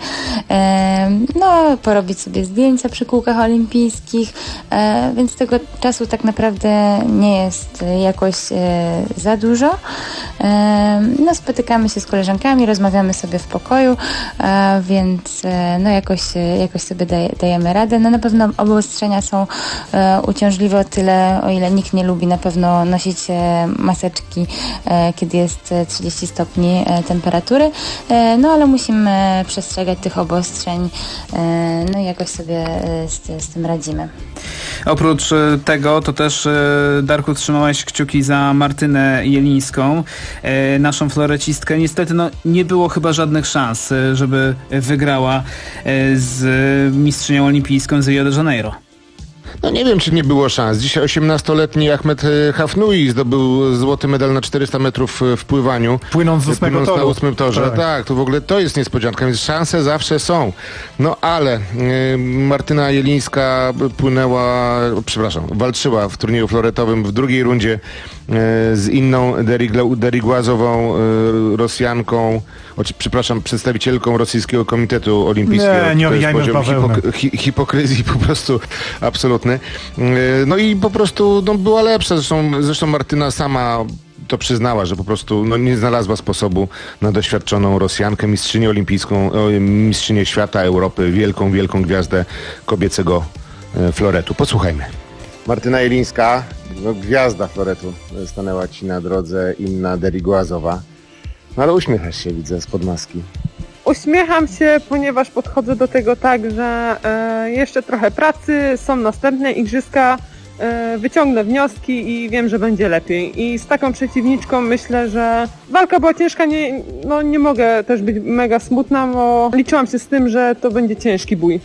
No, porobić sobie zdjęcia przy kółkach olimpijskich, więc tego czasu tak naprawdę nie jest jakoś za dużo. No, spotykamy się z koleżankami, rozmawiamy sobie w pokoju, więc no jakoś, jakoś sobie daje, dajemy radę. No na pewno obostrzenia są uciążliwe o tyle, o ile nikt nie lubi na pewno nosić maseczki, kiedy jest trzydzieści stopni temperatury, no ale musimy przestrzegać tych obostrzeń, no i jakoś sobie z, z tym radzimy. Oprócz tego, to też, Darku, trzymałeś kciuki za Martynę Jelińską, naszą florecistkę. Niestety no, nie było chyba żadnych szans, żeby wygrała z mistrzynią olimpijską z Rio de Janeiro. No nie wiem, czy nie było szans. Dzisiaj osiemnastoletni Ahmed Hafnui zdobył złoty medal na czterysta metrów w pływaniu. Płynąc z ósmego Płynąc toru. na ósmym torze. Tak. tak, to w ogóle to jest niespodzianka, więc szanse zawsze są. No ale y, Martyna Jelińska płynęła, przepraszam, walczyła w turnieju floretowym w drugiej rundzie y, z inną derigłazową y, Rosjanką, o, przepraszam, przedstawicielką Rosyjskiego Komitetu Olimpijskiego. Nie, nie owijajmy w bawełnę. Hipok- hi- hipokryzji po prostu absolutny. No i po prostu no, była lepsza. Zresztą, zresztą Martyna sama to przyznała, że po prostu no, nie znalazła sposobu na doświadczoną Rosjankę, mistrzynię olimpijską, mistrzynię świata, Europy, wielką, wielką gwiazdę kobiecego floretu. Posłuchajmy. Martyna Jelińska, no, gwiazda floretu, stanęła ci na drodze Inna Derigłazowa. No ale uśmiechasz się, widzę, spod maski. Uśmiecham się, ponieważ podchodzę do tego tak, że e, jeszcze trochę pracy, są następne igrzyska, e, wyciągnę wnioski i wiem, że będzie lepiej. I z taką przeciwniczką myślę, że walka była ciężka, nie, no nie mogę też być mega smutna, bo liczyłam się z tym, że to będzie ciężki bój.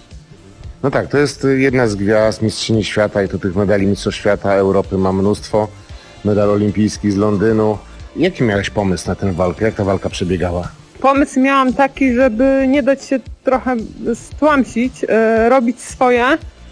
No tak, to jest jedna z gwiazd, mistrzyni świata i to tych medali mistrzostw świata, Europy ma mnóstwo. Medal olimpijski z Londynu. Jaki miałeś pomysł na tę walkę? Jak ta walka przebiegała? Pomysł miałam taki, żeby nie dać się trochę stłamsić, e, robić swoje.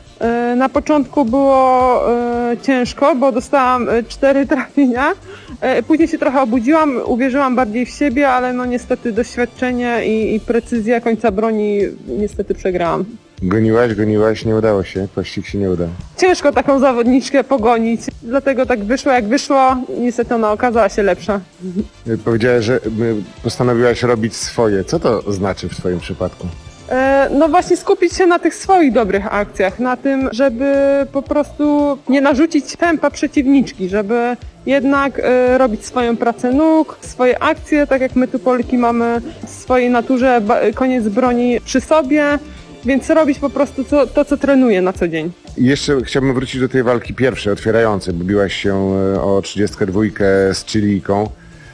E, na początku było e, ciężko, bo dostałam e, cztery trafienia. E, później się trochę obudziłam, uwierzyłam bardziej w siebie, ale no niestety doświadczenie i, i precyzja końca broni niestety przegrałam. Goniłaś, goniłaś, nie udało się, pościg się nie udał. Ciężko taką zawodniczkę pogonić, dlatego tak wyszło jak wyszło, niestety ona okazała się lepsza. Powiedziałaś, że postanowiłaś robić swoje. Co to znaczy w twoim przypadku? E, no właśnie skupić się na tych swoich dobrych akcjach, na tym, żeby po prostu nie narzucić tempa przeciwniczki, żeby jednak e, robić swoją pracę nóg, swoje akcje, tak jak my tu Polki mamy w swojej naturze ba- koniec broni przy sobie. Więc robić po prostu to, to, co trenuję na co dzień. I jeszcze chciałbym wrócić do tej walki pierwszej, otwierającej, bo biłaś się o trzydziestkę dwójkę z Chilijką.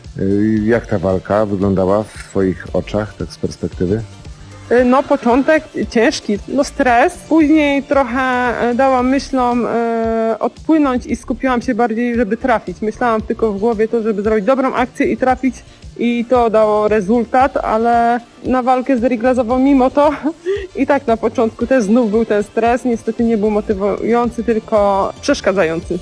Jak ta walka wyglądała w twoich oczach, tak z perspektywy? No początek ciężki, no stres. Później trochę dałam myślom e, odpłynąć i skupiłam się bardziej, żeby trafić. Myślałam tylko w głowie to, żeby zrobić dobrą akcję i trafić i to dało rezultat, ale na walkę z Riglazową mimo to i tak na początku też znów był ten stres, niestety nie był motywujący, tylko przeszkadzający.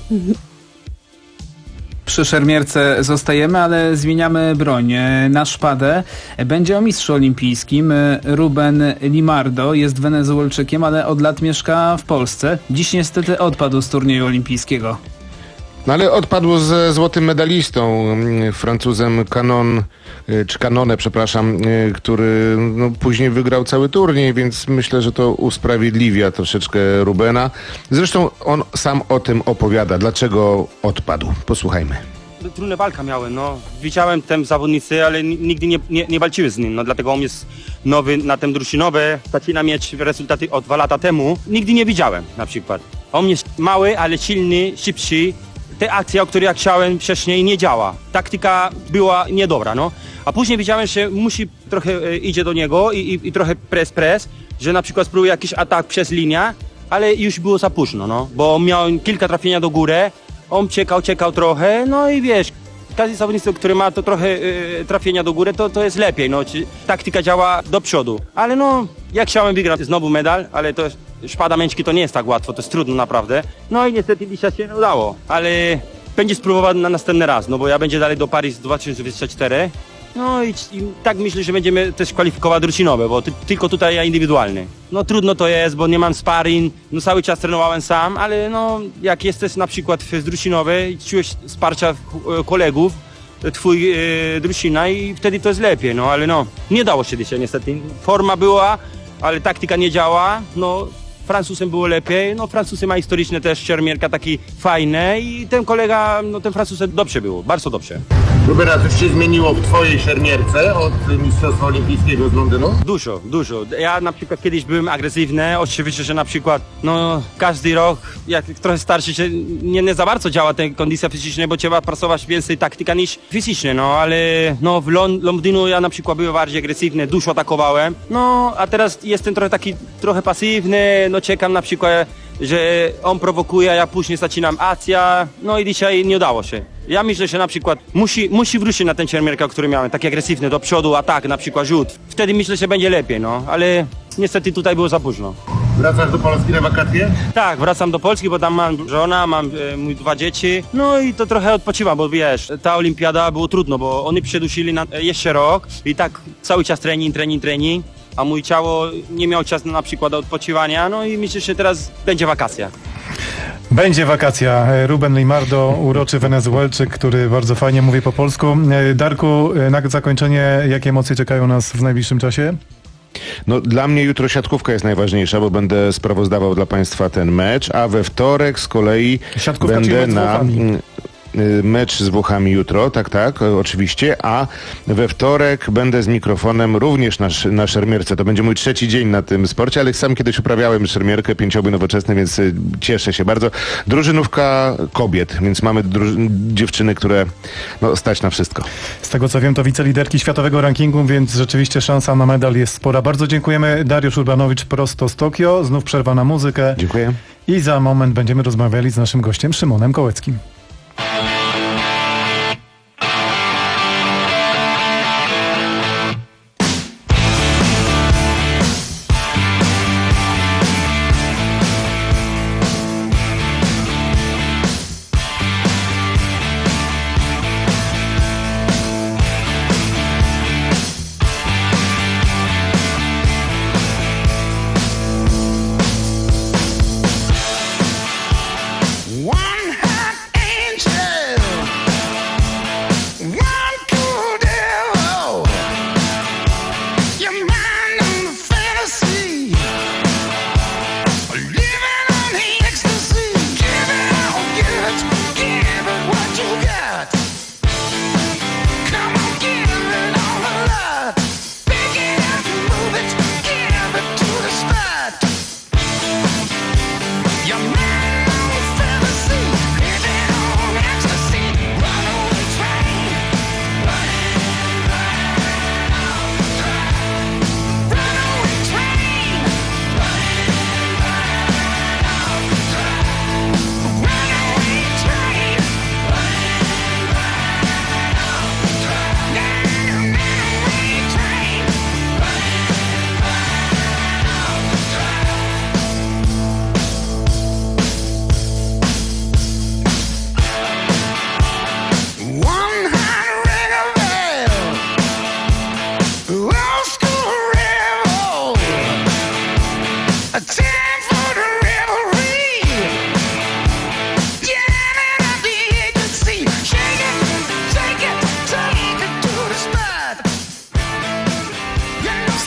Przy szermierce zostajemy, ale zmieniamy broń. Na szpadę będzie o mistrzu olimpijskim. Ruben Limardo jest Wenezuelczykiem, ale od lat mieszka w Polsce. Dziś niestety odpadł z turnieju olimpijskiego. No ale odpadł ze złotym medalistą, Francuzem Canon, czy Canone, przepraszam, który no, później wygrał cały turniej, więc myślę, że to usprawiedliwia troszeczkę Rubena. Zresztą on sam o tym opowiada, dlaczego odpadł. Posłuchajmy. Trudna walka miałem, no. Widziałem tam zawodnicy, ale nigdy nie, nie, nie walczyłem z nim, no dlatego on jest nowy na tym drużynowy, zaczyna mieć rezultaty od dwa lata temu. Nigdy nie widziałem na przykład. On jest mały, ale silny, szybszy. Te akcje, o których ja chciałem wcześniej, nie działa. Taktyka była niedobra, no. A później widziałem, że musi trochę e, idzie do niego i, i, i trochę press, press, że na przykład spróbuje jakiś atak przez linię, ale już było za późno, no. Bo miał kilka trafienia do góry, on czekał, czekał trochę, no i wiesz, każdy zawodnik, który ma to trochę e, trafienia do góry, to, to jest lepiej, no. Taktyka działa do przodu. Ale no, ja chciałem wygrać znowu medal, ale to jest szpada męski to nie jest tak łatwo, to jest trudno naprawdę. No i niestety dzisiaj się nie udało, ale będzie spróbował na następny raz, no bo ja będzie dalej do Paryż dwa tysiące dwudziestego czwartego. No i, i tak myślę, że będziemy też kwalifikować drużynowe, bo ty, tylko tutaj ja indywidualny. No trudno to jest, bo nie mam sparring, no cały czas trenowałem sam, ale no jak jesteś na przykład w drużynowej i czujesz wsparcia kolegów, twój e, drużyna i wtedy to jest lepiej, no ale no nie dało się dzisiaj niestety. Forma była, ale taktyka nie działa, no Francuzem było lepiej, no Francuzy ma historyczne też szermierka taki fajne i ten kolega, no ten Francuzem dobrze było, bardzo dobrze. Rubena, coś się zmieniło w twojej szermierce od Mistrzostwa Olimpijskiego z Londynu? Dużo, dużo. Ja na przykład kiedyś byłem agresywny, oczywiście, że na przykład no każdy rok, jak trochę starszy się nie, nie za bardzo działa ta kondycja fizyczna, bo trzeba pracować więcej taktyka niż fizyczne, no ale no w Lon- Londynu ja na przykład byłem bardziej agresywny, dużo atakowałem, no a teraz jestem trochę taki, trochę pasywny, no czekam na przykład, że on prowokuje, a ja później zaczynam akcja, no i dzisiaj nie udało się. Ja myślę, że na przykład musi, musi wrócić na ten szermierka, który miałem, taki agresywny do przodu, atak, na przykład rzut. Wtedy myślę, że będzie lepiej, no, ale niestety tutaj było za późno. Wracasz do Polski na wakacje? Tak, wracam do Polski, bo tam mam żona, mam e, mój dwa dzieci, no i to trochę odpoczywam, bo wiesz, ta olimpiada było trudno, bo oni przedusili na e, jeszcze rok i tak cały czas trening, trening, trening, a mój ciało nie miał czasu na przykład do odpoczywania, no i myślę, że teraz będzie wakacja. Będzie wakacja. Ruben Limardo, uroczy Wenezuelczyk, który bardzo fajnie mówi po polsku. Darku, na zakończenie, jakie emocje czekają nas w najbliższym czasie? No dla mnie jutro siatkówka jest najważniejsza, bo będę sprawozdawał dla Państwa ten mecz, a we wtorek z kolei siatkówka, będę na... mecz z Włochami jutro, tak, tak, oczywiście, a we wtorek będę z mikrofonem również na, na szermierce. To będzie mój trzeci dzień na tym sporcie, ale sam kiedyś uprawiałem szermierkę, pięciobój nowoczesny, więc y, cieszę się bardzo. Drużynówka kobiet, więc mamy druż- dziewczyny, które no, stać na wszystko. Z tego co wiem, to wiceliderki światowego rankingu, więc rzeczywiście szansa na medal jest spora. Bardzo dziękujemy. Dariusz Urbanowicz prosto z Tokio. Znów przerwa na muzykę. Dziękuję. I za moment będziemy rozmawiali z naszym gościem Szymonem Kołeckim. One hot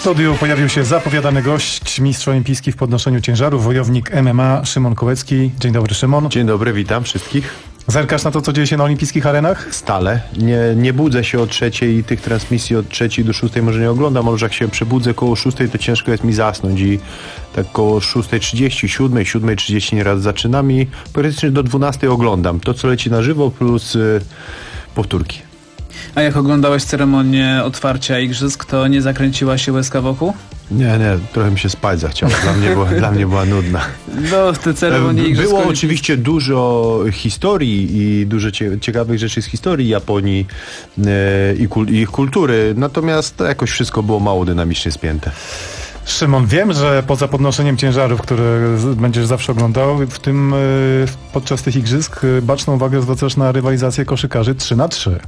studiu pojawił się zapowiadany gość, mistrz olimpijski w podnoszeniu ciężarów, wojownik M M A Szymon Kołecki. Dzień dobry, Szymon. Dzień dobry, witam wszystkich. Zerkasz na to, co dzieje się na olimpijskich arenach? Stale. Nie, nie budzę się o trzeciej i tych transmisji od trzeciej do szóstej może nie oglądam, ale jak się przebudzę koło szóstej, to ciężko jest mi zasnąć i tak koło szóstej trzydzieści, siódmej, siódmej trzydzieści nieraz zaczynam i praktycznie do dwunastej oglądam. To, co leci na żywo plus y, powtórki. A jak oglądałeś ceremonię otwarcia igrzysk, to nie zakręciła się łezka wokół? Nie, nie, trochę mi się spać zachciało. Dla mnie była, dla mnie była nudna. No, te ceremonie igrzysk. Było oczywiście dużo historii i dużo cie, ciekawych rzeczy z historii Japonii e, i, kul, i ich kultury, natomiast jakoś wszystko było mało dynamicznie spięte. Szymon, wiem, że poza podnoszeniem ciężarów, które będziesz zawsze oglądał, w tym podczas tych igrzysk baczną uwagę zwracasz na rywalizację koszykarzy trzy na trzy.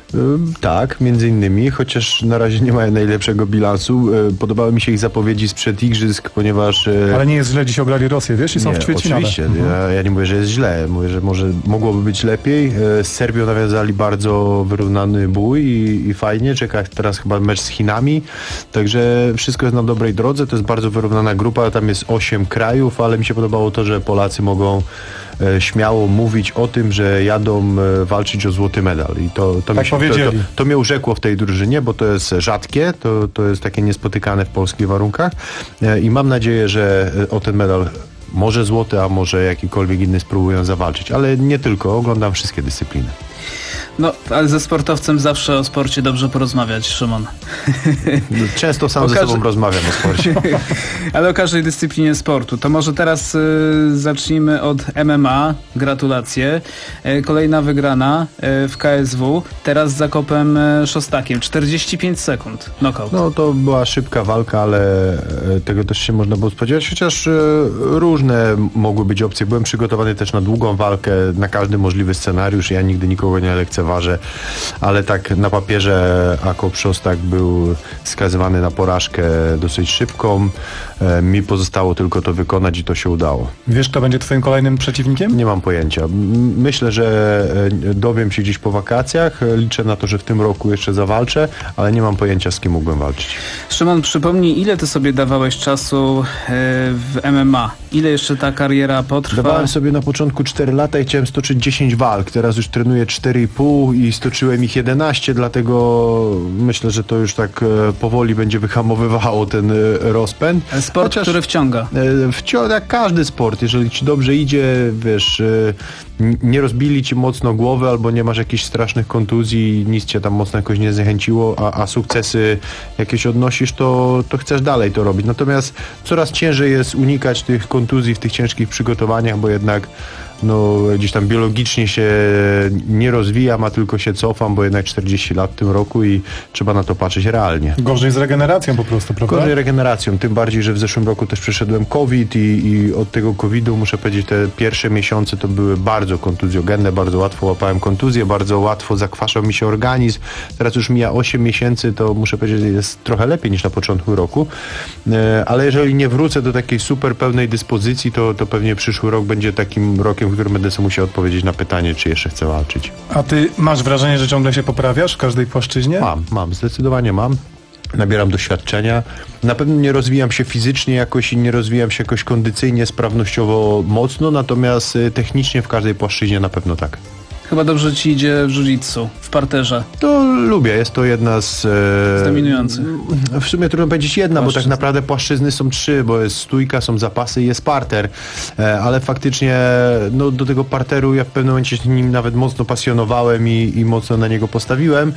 Tak, między innymi, chociaż na razie nie mają najlepszego bilansu. Podobały mi się ich zapowiedzi sprzed igrzysk, ponieważ... Ale nie jest źle, dziś ograli Rosję, wiesz, i są nie, w ćwierćfinale. Oczywiście, mhm. ja, ja nie mówię, że jest źle, mówię, że może mogłoby być lepiej. Z Serbią nawiązali bardzo wyrównany bój i, i fajnie, czeka teraz chyba mecz z Chinami, także wszystko jest na dobrej drodze. To jest bardzo wyrównana grupa, tam jest osiem krajów, ale mi się podobało to, że Polacy mogą e, śmiało mówić o tym, że jadą e, walczyć o złoty medal. I to, to, tak mi się, powiedzieli. To, to, to mnie urzekło w tej drużynie, bo to jest rzadkie, to, to jest takie niespotykane w polskich warunkach e, i mam nadzieję, że o ten medal może złoty, a może jakikolwiek inny spróbują zawalczyć. Ale nie tylko, oglądam wszystkie dyscypliny. No, ale ze sportowcem zawsze o sporcie dobrze porozmawiać, Szymon. Często sam o ze każdy... sobą rozmawiam o sporcie. Ale o każdej dyscyplinie sportu. To może teraz y, zacznijmy od M M A. Gratulacje. Y, kolejna wygrana y, w K S W. Teraz z Zakopem y, Szostakiem. czterdzieści pięć sekund. Knockout. No to była szybka walka, ale y, tego też się można było spodziewać, chociaż y, różne mogły być opcje. Byłem przygotowany też na długą walkę, na każdy możliwy scenariusz. Ja nigdy nikogo nie lekceważę, ale tak na papierze Akop Szostak był skazywany na porażkę dosyć szybką. E, mi pozostało tylko to wykonać i to się udało. Wiesz, kto będzie twoim kolejnym przeciwnikiem? Nie mam pojęcia. Myślę, że dowiem się gdzieś po wakacjach. Liczę na to, że w tym roku jeszcze zawalczę, ale nie mam pojęcia, z kim mógłbym walczyć. Szymon, przypomnij, ile ty sobie dawałeś czasu w M M A? Ile jeszcze ta kariera potrwa? Dawałem sobie na początku cztery lata i chciałem stoczyć dziesięć walk. Teraz już trenuję cztery i pół i stoczyłem ich jedenaście, dlatego myślę, że to już tak powoli będzie wyhamowywało ten rozpęd. Sport, Chociaż który wciąga. Wciąga jak każdy sport. Jeżeli ci dobrze idzie, wiesz, nie rozbili ci mocno głowy albo nie masz jakichś strasznych kontuzji, nic cię tam mocno jakoś nie zniechęciło, a, a sukcesy jakieś odnosisz, to, to chcesz dalej to robić. Natomiast coraz ciężej jest unikać tych kontuzji w tych ciężkich przygotowaniach, bo jednak no, gdzieś tam biologicznie się nie rozwijam, a tylko się cofam, bo jednak czterdzieści lat w tym roku i trzeba na to patrzeć realnie. Gorzej z regeneracją po prostu, prawda? Gorzej regeneracją, tym bardziej, że w zeszłym roku też przeszedłem COVID i, i od tego covidu muszę powiedzieć, te pierwsze miesiące to były bardzo kontuzjogenne, bardzo łatwo łapałem kontuzję, bardzo łatwo zakwaszał mi się organizm. Teraz już mija osiem miesięcy, to muszę powiedzieć, że jest trochę lepiej niż na początku roku, ale jeżeli nie wrócę do takiej super pełnej dyspozycji, to, to pewnie przyszły rok będzie takim rokiem, w którym będę sobie musiał odpowiedzieć na pytanie, czy jeszcze chcę walczyć. A ty masz wrażenie, że ciągle się poprawiasz w każdej płaszczyźnie? Mam, mam, zdecydowanie mam. Nabieram doświadczenia. Na pewno nie rozwijam się fizycznie jakoś i nie rozwijam się jakoś kondycyjnie, sprawnościowo mocno, natomiast technicznie w każdej płaszczyźnie na pewno tak. Chyba dobrze ci idzie w jiu-jitsu, w parterze. To lubię, jest to jedna z... E, z dominujących. W sumie trudno powiedzieć jedna, Płaszczyzny. Bo tak naprawdę płaszczyzny są trzy, bo jest stójka, są zapasy i jest parter. E, ale faktycznie no, do tego parteru ja w pewnym momencie się nim nawet mocno pasjonowałem i, i mocno na niego postawiłem,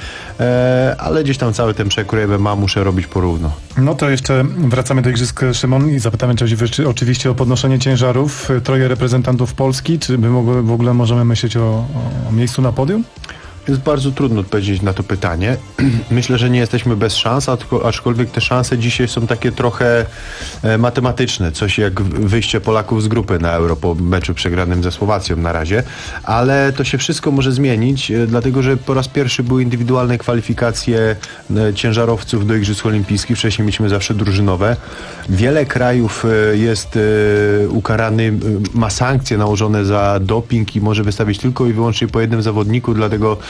e, ale gdzieś tam cały ten przekrój M M A muszę robić porówno. No to jeszcze wracamy do igrzysk, Szymon, i zapytamy cię oczywiście o podnoszenie ciężarów. Troje reprezentantów Polski, czy my w ogóle możemy myśleć o, o miejscu na podium? Jest bardzo trudno odpowiedzieć na to pytanie. Myślę, że nie jesteśmy bez szans, aczkolwiek te szanse dzisiaj są takie trochę matematyczne. Coś jak wyjście Polaków z grupy na Euro po meczu przegranym ze Słowacją na razie. Ale to się wszystko może zmienić, dlatego że po raz pierwszy były indywidualne kwalifikacje ciężarowców do Igrzysk Olimpijskich. Wcześniej mieliśmy zawsze drużynowe. Wiele krajów jest ukaranych, ma sankcje nałożone za doping i może wystawić tylko i wyłącznie po jednym zawodniku, dlatego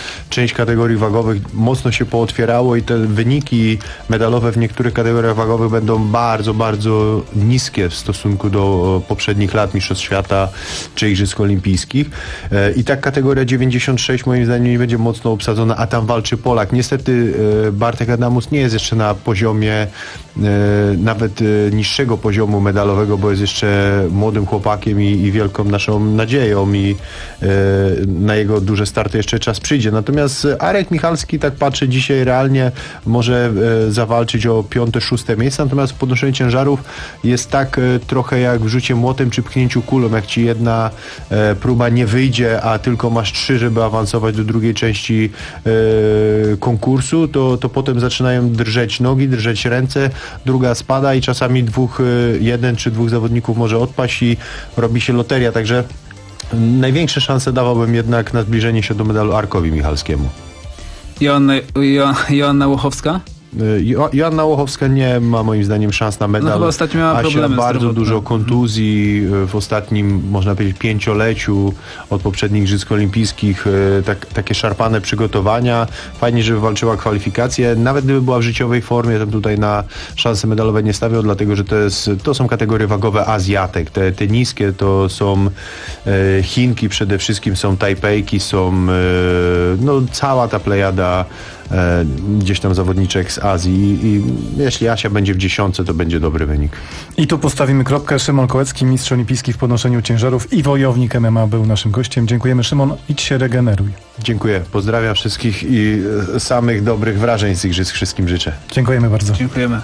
część kategorii wagowych mocno się pootwierało i te wyniki medalowe w niektórych kategoriach wagowych będą bardzo, bardzo niskie w stosunku do poprzednich lat Mistrzostw Świata czy Igrzysk Olimpijskich. I tak kategoria dziewięćdziesiąt sześć moim zdaniem nie będzie mocno obsadzona, a tam walczy Polak. Niestety Bartek Adamus nie jest jeszcze na poziomie nawet niższego poziomu medalowego, bo jest jeszcze młodym chłopakiem i, i wielką naszą nadzieją i na jego duże starty jeszcze czas przyjdzie. Natomiast Arek Michalski, tak patrzę dzisiaj, realnie może zawalczyć o piąte, szóste miejsce, natomiast w podnoszeniu ciężarów jest tak trochę jak w rzucie młotem czy pchnięciu kulą. Jak ci jedna próba nie wyjdzie, a tylko masz trzy, żeby awansować do drugiej części konkursu, to, to potem zaczynają drżeć nogi, drżeć ręce, druga spada i czasami dwóch, jeden czy dwóch zawodników może odpaść i robi się loteria, także największe szanse dawałbym jednak na zbliżenie się do medalu Arkowi Michalskiemu. Joanna, jo, Joanna Łochowska? Jo, Joanna Łochowska nie ma moim zdaniem szans na medal. No chyba ostatnio miała problemy. Bardzo dużo kontuzji w ostatnim, można powiedzieć, pięcioleciu od poprzednich Igrzysk Olimpijskich. Tak, takie szarpane przygotowania. Fajnie, żeby walczyła kwalifikacje. Nawet gdyby była w życiowej formie, to tutaj na szanse medalowe nie stawiał, dlatego że to, jest, to są kategorie wagowe Azjatek. Te, te niskie to są e, Chinki przede wszystkim, są Tajpejki, są e, no, cała ta plejada e, gdzieś tam zawodniczek z Azji i jeśli Asia będzie w dziesiątce, to będzie dobry wynik. I tu postawimy kropkę. Szymon Kołecki, mistrz olimpijski w podnoszeniu ciężarów i wojownik M M A był naszym gościem. Dziękujemy, Szymon. Idź się regeneruj. Dziękuję. Pozdrawiam wszystkich i samych dobrych wrażeń z igrzysk wszystkim życzę. Dziękujemy bardzo. Dziękujemy.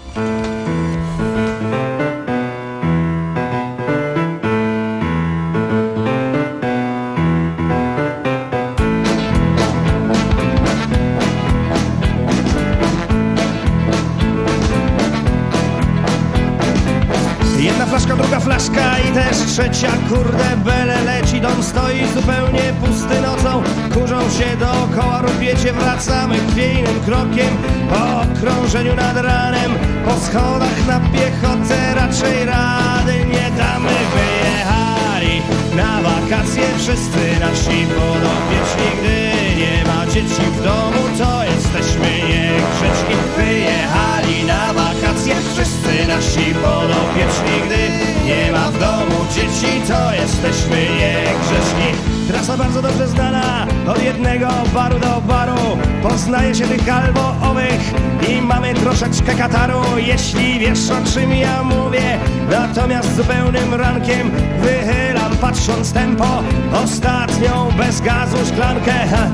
Trzecia, kurde, bele leci, dom stoi zupełnie pusty nocą. Kurzą się dookoła, rupiecie, wracamy chwiejnym krokiem. Po okrążeniu nad ranem, po schodach na piechotę raczej rady nie damy. Wyjechali na wakacje wszyscy nasi podopieczni. Gdy nie ma dzieci w domu, to jesteśmy niegrzeczni. Wyjechali na wakacje wszyscy nasi podopieczni. Gdy nie ma w domu dzieci, to jesteśmy niegrzeczni. Trasa bardzo dobrze znana, od jednego baru do baru. Poznaje się tych albo owych i mamy troszeczkę kataru. Jeśli wiesz, o czym ja mówię, natomiast zupełnym rankiem wychylam, patrząc tempo, ostatnią bez gazu szklankę.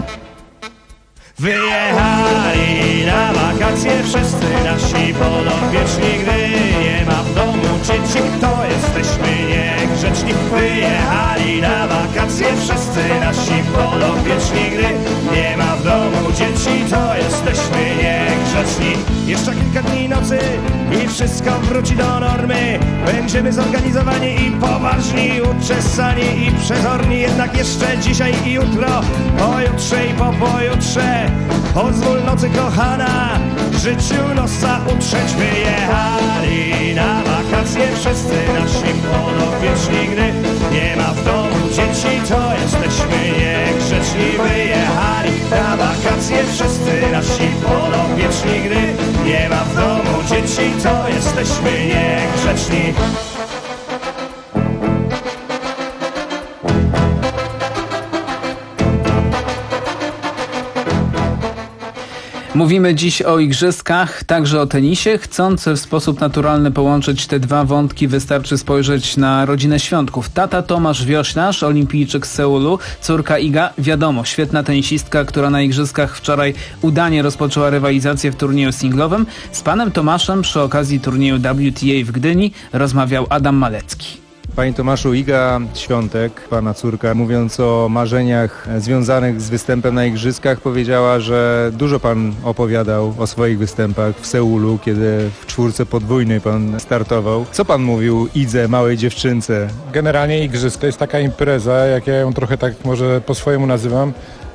Wyjechali na wakacje wszyscy nasi podopieczni. Gdy nie ma w domu dzieci, to jesteśmy niegrzeczni. Wyjechali na wakacje wszyscy nasi podopieczni. Gdy nie ma w domu dzieci, to jesteśmy niegrzeczni. Jeszcze kilka dni nocy i wszystko wróci do normy. Będziemy zorganizowani i poważni, uczesani i przezorni. Jednak jeszcze dzisiaj i jutro, pojutrze i po pojutrze, pozwól nocy kochana, życiu nosa utrzeć. Wyjechali na wakacje wszyscy nasi podopieczni. Gdy nie ma w domu dzieci, to jesteśmy niegrzeczni. Wyjechali na wakacje wszyscy nasi podopieczni. Gdy nie ma w domu dzieci, to jesteśmy niegrzeczni. Mówimy dziś o igrzyskach, także o tenisie. Chcąc w sposób naturalny połączyć te dwa wątki, wystarczy spojrzeć na rodzinę Świątków. Tata Tomasz Wioślarz, olimpijczyk z Seulu, córka Iga, wiadomo, świetna tenisistka, która na igrzyskach wczoraj udanie rozpoczęła rywalizację w turnieju singlowym. Z panem Tomaszem przy okazji turnieju W T A w Gdyni rozmawiał Adam Malecki. Panie Tomaszu, Iga Świątek, pana córka, mówiąc o marzeniach związanych z występem na igrzyskach, powiedziała, że dużo pan opowiadał o swoich występach w Seulu, kiedy w czwórce podwójnej pan startował. Co pan mówił Idze, małej dziewczynce? Generalnie igrzyska to jest taka impreza, jak ja ją trochę tak może po swojemu nazywam,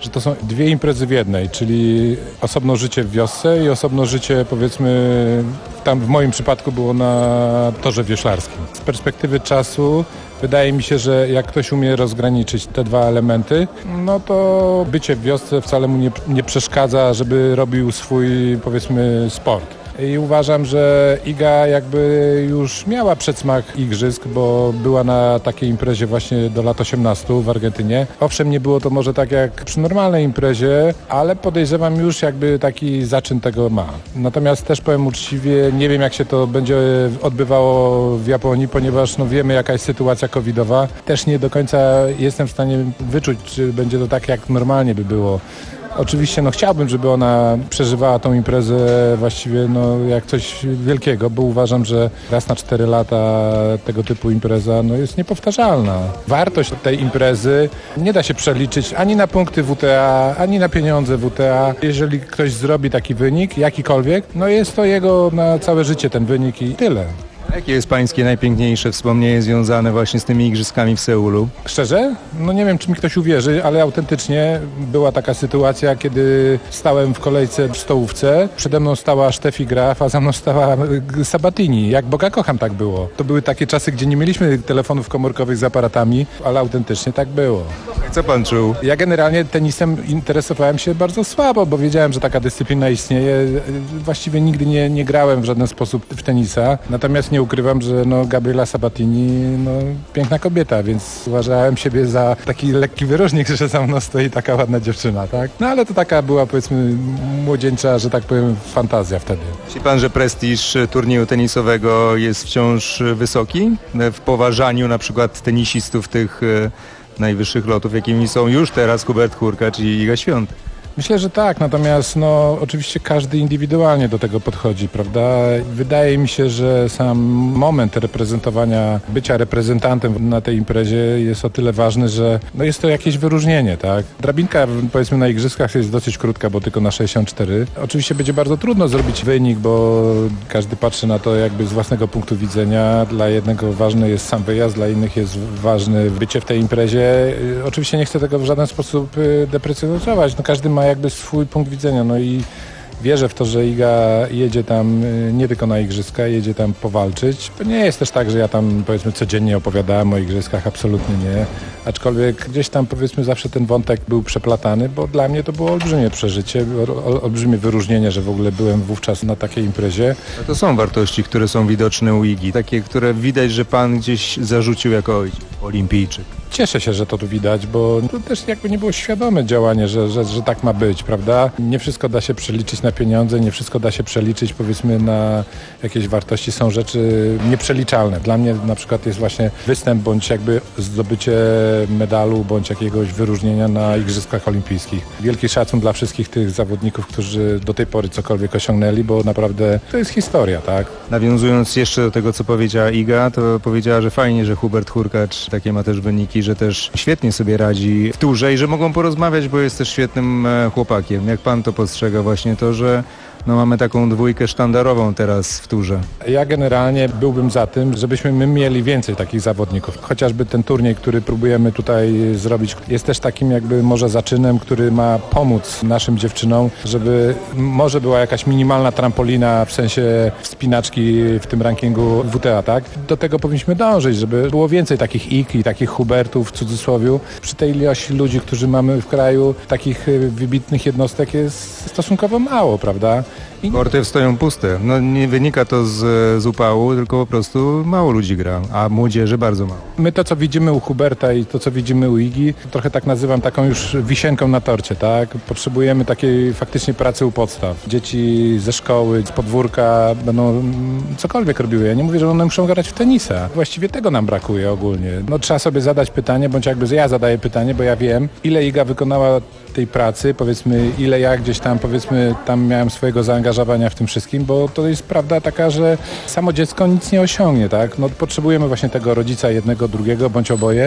że to są dwie imprezy w jednej, czyli osobno życie w wiosce i osobno życie, powiedzmy, tam w moim przypadku było na torze wioślarskim. Z perspektywy czasu wydaje mi się, że jak ktoś umie rozgraniczyć te dwa elementy, no to bycie w wiosce wcale mu nie, nie przeszkadza, żeby robił swój, powiedzmy, sport. I uważam, że Iga jakby już miała przedsmak igrzysk, bo była na takiej imprezie właśnie do lat osiemnastu w Argentynie. Owszem, nie było to może tak jak przy normalnej imprezie, ale podejrzewam już jakby taki zaczyn tego ma. Natomiast też powiem uczciwie, nie wiem jak się to będzie odbywało w Japonii, ponieważ no wiemy jaka jest sytuacja covidowa. Też nie do końca jestem w stanie wyczuć, czy będzie to tak jak normalnie by było. Oczywiście no chciałbym, żeby ona przeżywała tą imprezę właściwie no jak coś wielkiego, bo uważam, że raz na cztery lata tego typu impreza no jest niepowtarzalna. Wartość tej imprezy nie da się przeliczyć ani na punkty W T A, ani na pieniądze W T A. Jeżeli ktoś zrobi taki wynik, jakikolwiek, no jest to jego na całe życie ten wynik i tyle. Jakie jest pańskie najpiękniejsze wspomnienie związane właśnie z tymi igrzyskami w Seulu? Szczerze? No nie wiem, czy mi ktoś uwierzy, ale autentycznie była taka sytuacja, kiedy stałem w kolejce w stołówce. Przede mną stała Steffi Graf, a za mną stała Sabatini. Jak Boga kocham, tak było. To były takie czasy, gdzie nie mieliśmy telefonów komórkowych z aparatami, ale autentycznie tak było. Co pan czuł? Ja generalnie tenisem interesowałem się bardzo słabo, bo wiedziałem, że taka dyscyplina istnieje. Właściwie nigdy nie, nie grałem w żaden sposób w tenisa. Natomiast nie ukrywam, że no Gabriela Sabatini, no piękna kobieta, więc uważałem siebie za taki lekki wyróżnik, że za mną stoi taka ładna dziewczyna, tak? No ale to taka była, powiedzmy, młodzieńcza, że tak powiem, fantazja wtedy. Myśli pan, że prestiż turnieju tenisowego jest wciąż wysoki w poważaniu na przykład tenisistów tych najwyższych lotów, jakimi są już teraz Hubert Hurkacz i Iga Świątek? Myślę, że tak, natomiast no oczywiście każdy indywidualnie do tego podchodzi, prawda? Wydaje mi się, że sam moment reprezentowania, bycia reprezentantem na tej imprezie jest o tyle ważny, że no jest to jakieś wyróżnienie, tak? Drabinka, powiedzmy, na igrzyskach jest dosyć krótka, bo tylko na sześćdziesiąt cztery. Oczywiście będzie bardzo trudno zrobić wynik, bo każdy patrzy na to jakby z własnego punktu widzenia. Dla jednego ważny jest sam wyjazd, dla innych jest ważne bycie w tej imprezie. Oczywiście nie chcę tego w żaden sposób deprecjonować. No każdy ma jakby swój punkt widzenia, no i wierzę w to, że Iga jedzie tam nie tylko na igrzyska, jedzie tam powalczyć. To nie jest też tak, że ja tam, powiedzmy, codziennie opowiadałem o igrzyskach, absolutnie nie. Aczkolwiek gdzieś tam, powiedzmy, zawsze ten wątek był przeplatany, bo dla mnie to było olbrzymie przeżycie, olbrzymie wyróżnienie, że w ogóle byłem wówczas na takiej imprezie. A to są wartości, które są widoczne u Igi, takie, które widać, że pan gdzieś zarzucił jako olimpijczyk. Cieszę się, że to tu widać, bo to też jakby nie było świadome działanie, że, że, że tak ma być, prawda? Nie wszystko da się przeliczyć na pieniądze, nie wszystko da się przeliczyć, powiedzmy, na jakieś wartości. Są rzeczy nieprzeliczalne. Dla mnie na przykład jest właśnie występ, bądź jakby zdobycie medalu, bądź jakiegoś wyróżnienia na Igrzyskach Olimpijskich. Wielki szacun dla wszystkich tych zawodników, którzy do tej pory cokolwiek osiągnęli, bo naprawdę to jest historia, tak? Nawiązując jeszcze do tego, co powiedziała Iga, to powiedziała, że fajnie, że Hubert Hurkacz takie ma też wyniki, że też świetnie sobie radzi w turze i że mogą porozmawiać, bo jest też świetnym chłopakiem. Jak pan to postrzega właśnie to, że no mamy taką dwójkę sztandarową teraz w turze? Ja generalnie byłbym za tym, żebyśmy my mieli więcej takich zawodników. Chociażby ten turniej, który próbujemy tutaj zrobić, jest też takim jakby może zaczynem, który ma pomóc naszym dziewczynom, żeby może była jakaś minimalna trampolina w sensie wspinaczki w tym rankingu W T A, tak? Do tego powinniśmy dążyć, żeby było więcej takich Ik i takich Hubertów w cudzysłowie. Przy tej ilości ludzi, którzy mamy w kraju, takich wybitnych jednostek jest stosunkowo mało, prawda? Korty stoją puste. No nie wynika to z, z upału, tylko po prostu mało ludzi gra, a młodzieży bardzo mało. My to, co widzimy u Huberta i to, co widzimy u Igi, trochę tak nazywam taką już wisienką na torcie, tak? Potrzebujemy takiej faktycznie pracy u podstaw. Dzieci ze szkoły, z podwórka będą cokolwiek robiły. Ja nie mówię, że one muszą grać w tenisa. Właściwie tego nam brakuje ogólnie. No trzeba sobie zadać pytanie, bądź jakby ja zadaję pytanie, bo ja wiem, ile Iga wykonała tej pracy, powiedzmy, ile ja gdzieś tam, powiedzmy, tam miałem swojego zaangażowania w tym wszystkim, bo to jest prawda taka, że samo dziecko nic nie osiągnie, tak? No potrzebujemy właśnie tego rodzica jednego, drugiego, bądź oboje,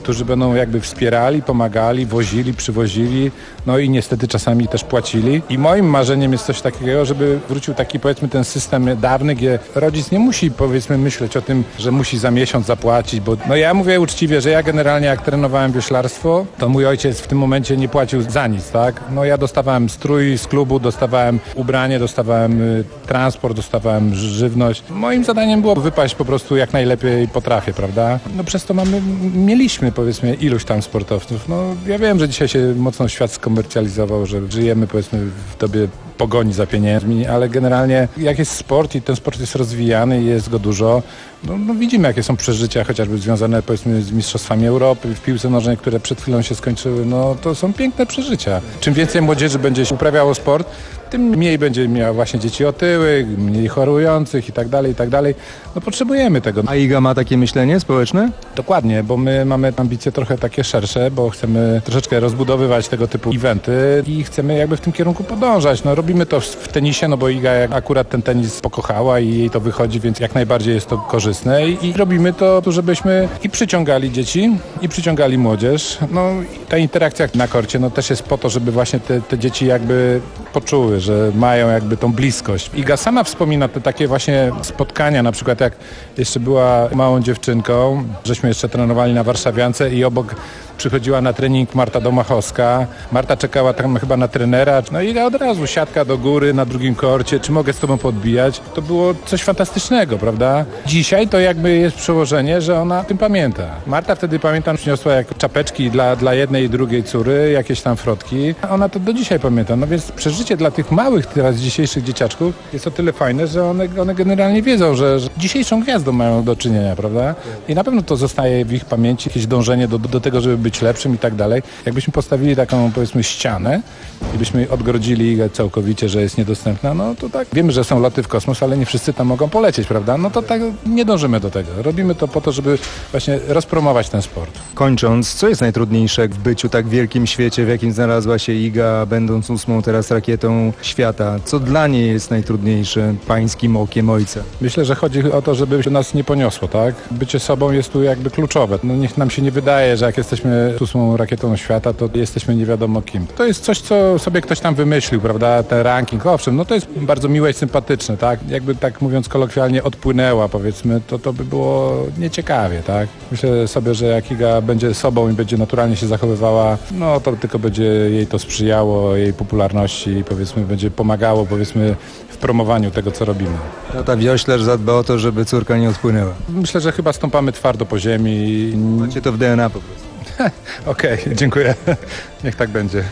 którzy będą jakby wspierali, pomagali, wozili, przywozili, no i niestety czasami też płacili. I moim marzeniem jest coś takiego, żeby wrócił taki, powiedzmy, ten system dawny, gdzie rodzic nie musi, powiedzmy, myśleć o tym, że musi za miesiąc zapłacić, bo no ja mówię uczciwie, że ja generalnie jak trenowałem wioślarstwo, to mój ojciec w tym momencie nie płacił za nic, tak? No ja dostawałem strój z klubu, dostawałem ubranie, dostawałem y, transport, dostawałem żywność. Moim zadaniem było wypaść po prostu jak najlepiej potrafię, prawda? No przez to mamy, mieliśmy, powiedzmy, iluś tam sportowców. No ja wiem, że dzisiaj się mocno świat skomercjalizował, że żyjemy, powiedzmy, w dobie pogoni za pieniędzmi, ale generalnie jak jest sport i ten sport jest rozwijany i jest go dużo, no, no widzimy, jakie są przeżycia, chociażby związane, powiedzmy, z Mistrzostwami Europy w piłce nożnej, które przed chwilą się skończyły, no to są piękne przeżycia. Czym więcej młodzieży będzie się uprawiało sport, tym mniej będzie miała właśnie dzieci otyłych, mniej chorujących i tak dalej, i tak dalej. No potrzebujemy tego. A Iga ma takie myślenie społeczne? Dokładnie, bo my mamy ambicje trochę takie szersze, bo chcemy troszeczkę rozbudowywać tego typu eventy i chcemy jakby w tym kierunku podążać. No robimy to w tenisie, no bo Iga akurat ten tenis pokochała i jej to wychodzi, więc jak najbardziej jest to korzystne i, i robimy to, żebyśmy i przyciągali dzieci, i przyciągali młodzież. No i ta interakcja na korcie, no też jest po to, żeby właśnie te, te dzieci jakby poczuły, że mają jakby tą bliskość. Iga sama wspomina te takie właśnie spotkania, na przykład jak jeszcze była małą dziewczynką, żeśmy jeszcze trenowali na Warszawiance i obok przychodziła na trening Marta Domachowska. Marta czekała tam chyba na trenera. No i od razu siatka do góry na drugim korcie. Czy mogę z tobą podbijać? To było coś fantastycznego, prawda? Dzisiaj to jakby jest przełożenie, że ona o tym pamięta. Marta wtedy, pamiętam, przyniosła jak czapeczki dla, dla jednej i drugiej córy, jakieś tam frotki. Ona to do dzisiaj pamięta. No więc przeżycie dla tych małych teraz dzisiejszych dzieciaczków jest o tyle fajne, że one, one generalnie wiedzą, że, że dzisiejszą gwiazdą mają do czynienia, prawda? I na pewno to zostaje w ich pamięci, jakieś dążenie do, do tego, żeby być lepszym i tak dalej. Jakbyśmy postawili taką, powiedzmy, ścianę i byśmy odgrodzili całkowicie, że jest niedostępna, no to tak, wiemy, że są loty w kosmos, ale nie wszyscy tam mogą polecieć, prawda? No to tak nie dążymy do tego. Robimy to po to, żeby właśnie rozpromować ten sport. Kończąc, co jest najtrudniejsze w byciu tak wielkim świecie, w jakim znalazła się Iga, będąc ósmą teraz rakietą świata? Co dla niej jest najtrudniejsze pańskim okiem ojca? Myślę, że chodzi o to, żeby nas nie poniosło, tak? Bycie sobą jest tu jakby kluczowe. No niech nam się nie wydaje, że jak jesteśmy ósmą rakietą świata, to jesteśmy nie wiadomo kim. To jest coś, co sobie ktoś tam wymyślił, prawda? Ten ranking, owszem, no to jest bardzo miłe i sympatyczne, tak? Jakby tak mówiąc kolokwialnie odpłynęła, powiedzmy, to to by było nieciekawie, tak? Myślę sobie, że jak Iga będzie sobą i będzie naturalnie się zachowywała, no to tylko będzie jej to sprzyjało, jej popularności i powiedzmy będzie pomagało, powiedzmy, w promowaniu tego, co robimy. Tata wioślarz zadba o to, żeby córka nie odpłynęła. Myślę, że chyba stąpamy twardo po ziemi. Macie to w D N A po prostu. Okej, okay, dziękuję. Niech tak będzie.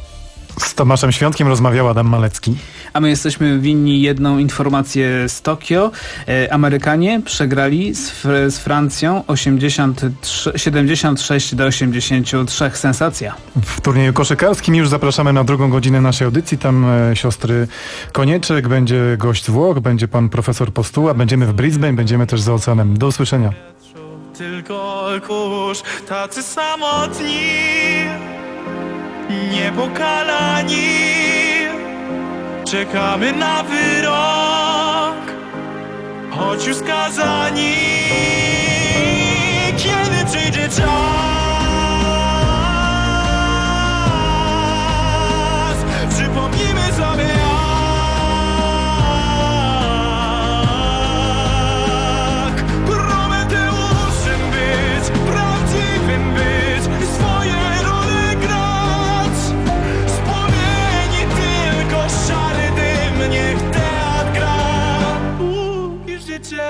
Z Tomaszem Świątkiem rozmawiał Adam Malecki. A my jesteśmy winni jedną informację z Tokio. E, Amerykanie przegrali z, z Francją siedemdziesiąt sześć do osiemdziesięciu trzech. Sensacja. W turnieju koszykarskim już zapraszamy na drugą godzinę naszej audycji. Tam e, siostry Konieczek, będzie gość z Włoch, będzie pan profesor Postuła, będziemy w Brisbane, będziemy też za oceanem. Do usłyszenia. Tylko kurz, tacy samotni, niepokalani, czekamy na wyrok, choć już skazani. Kiedy przyjdzie czas, przypomnimy sobie jak Prometeuszem być, prawdziwym być, swoje role grać. Z płomieni tylko szary dym, niech teatr gra. Uuu, już życie.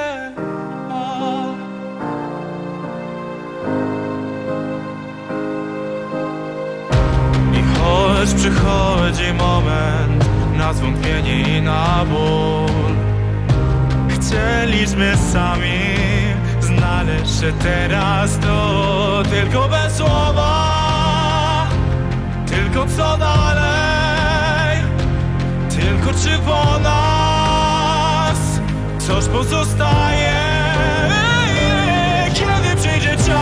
Choć przychodzi moment na zwątpienie i na ból, chcieliśmy sami znaleźć się teraz tu, tylko bez słowa, tylko co dalej, tylko czy po nas coś pozostaje, kiedy przyjdzie czas.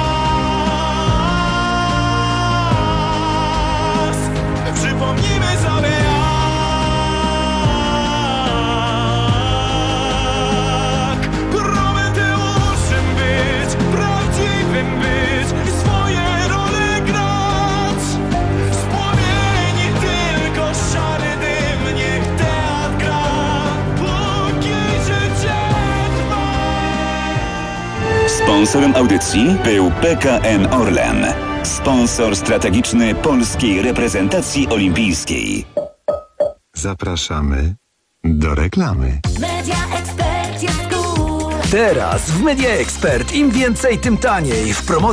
Przypomnijmy sobie jak Prometeuszem być, prawdziwym być. Sponsorem audycji był P K N Orlen, sponsor strategiczny polskiej reprezentacji olimpijskiej. Zapraszamy do reklamy. Media Expert jest cool. Teraz w Media Expert im więcej, tym taniej. W promocji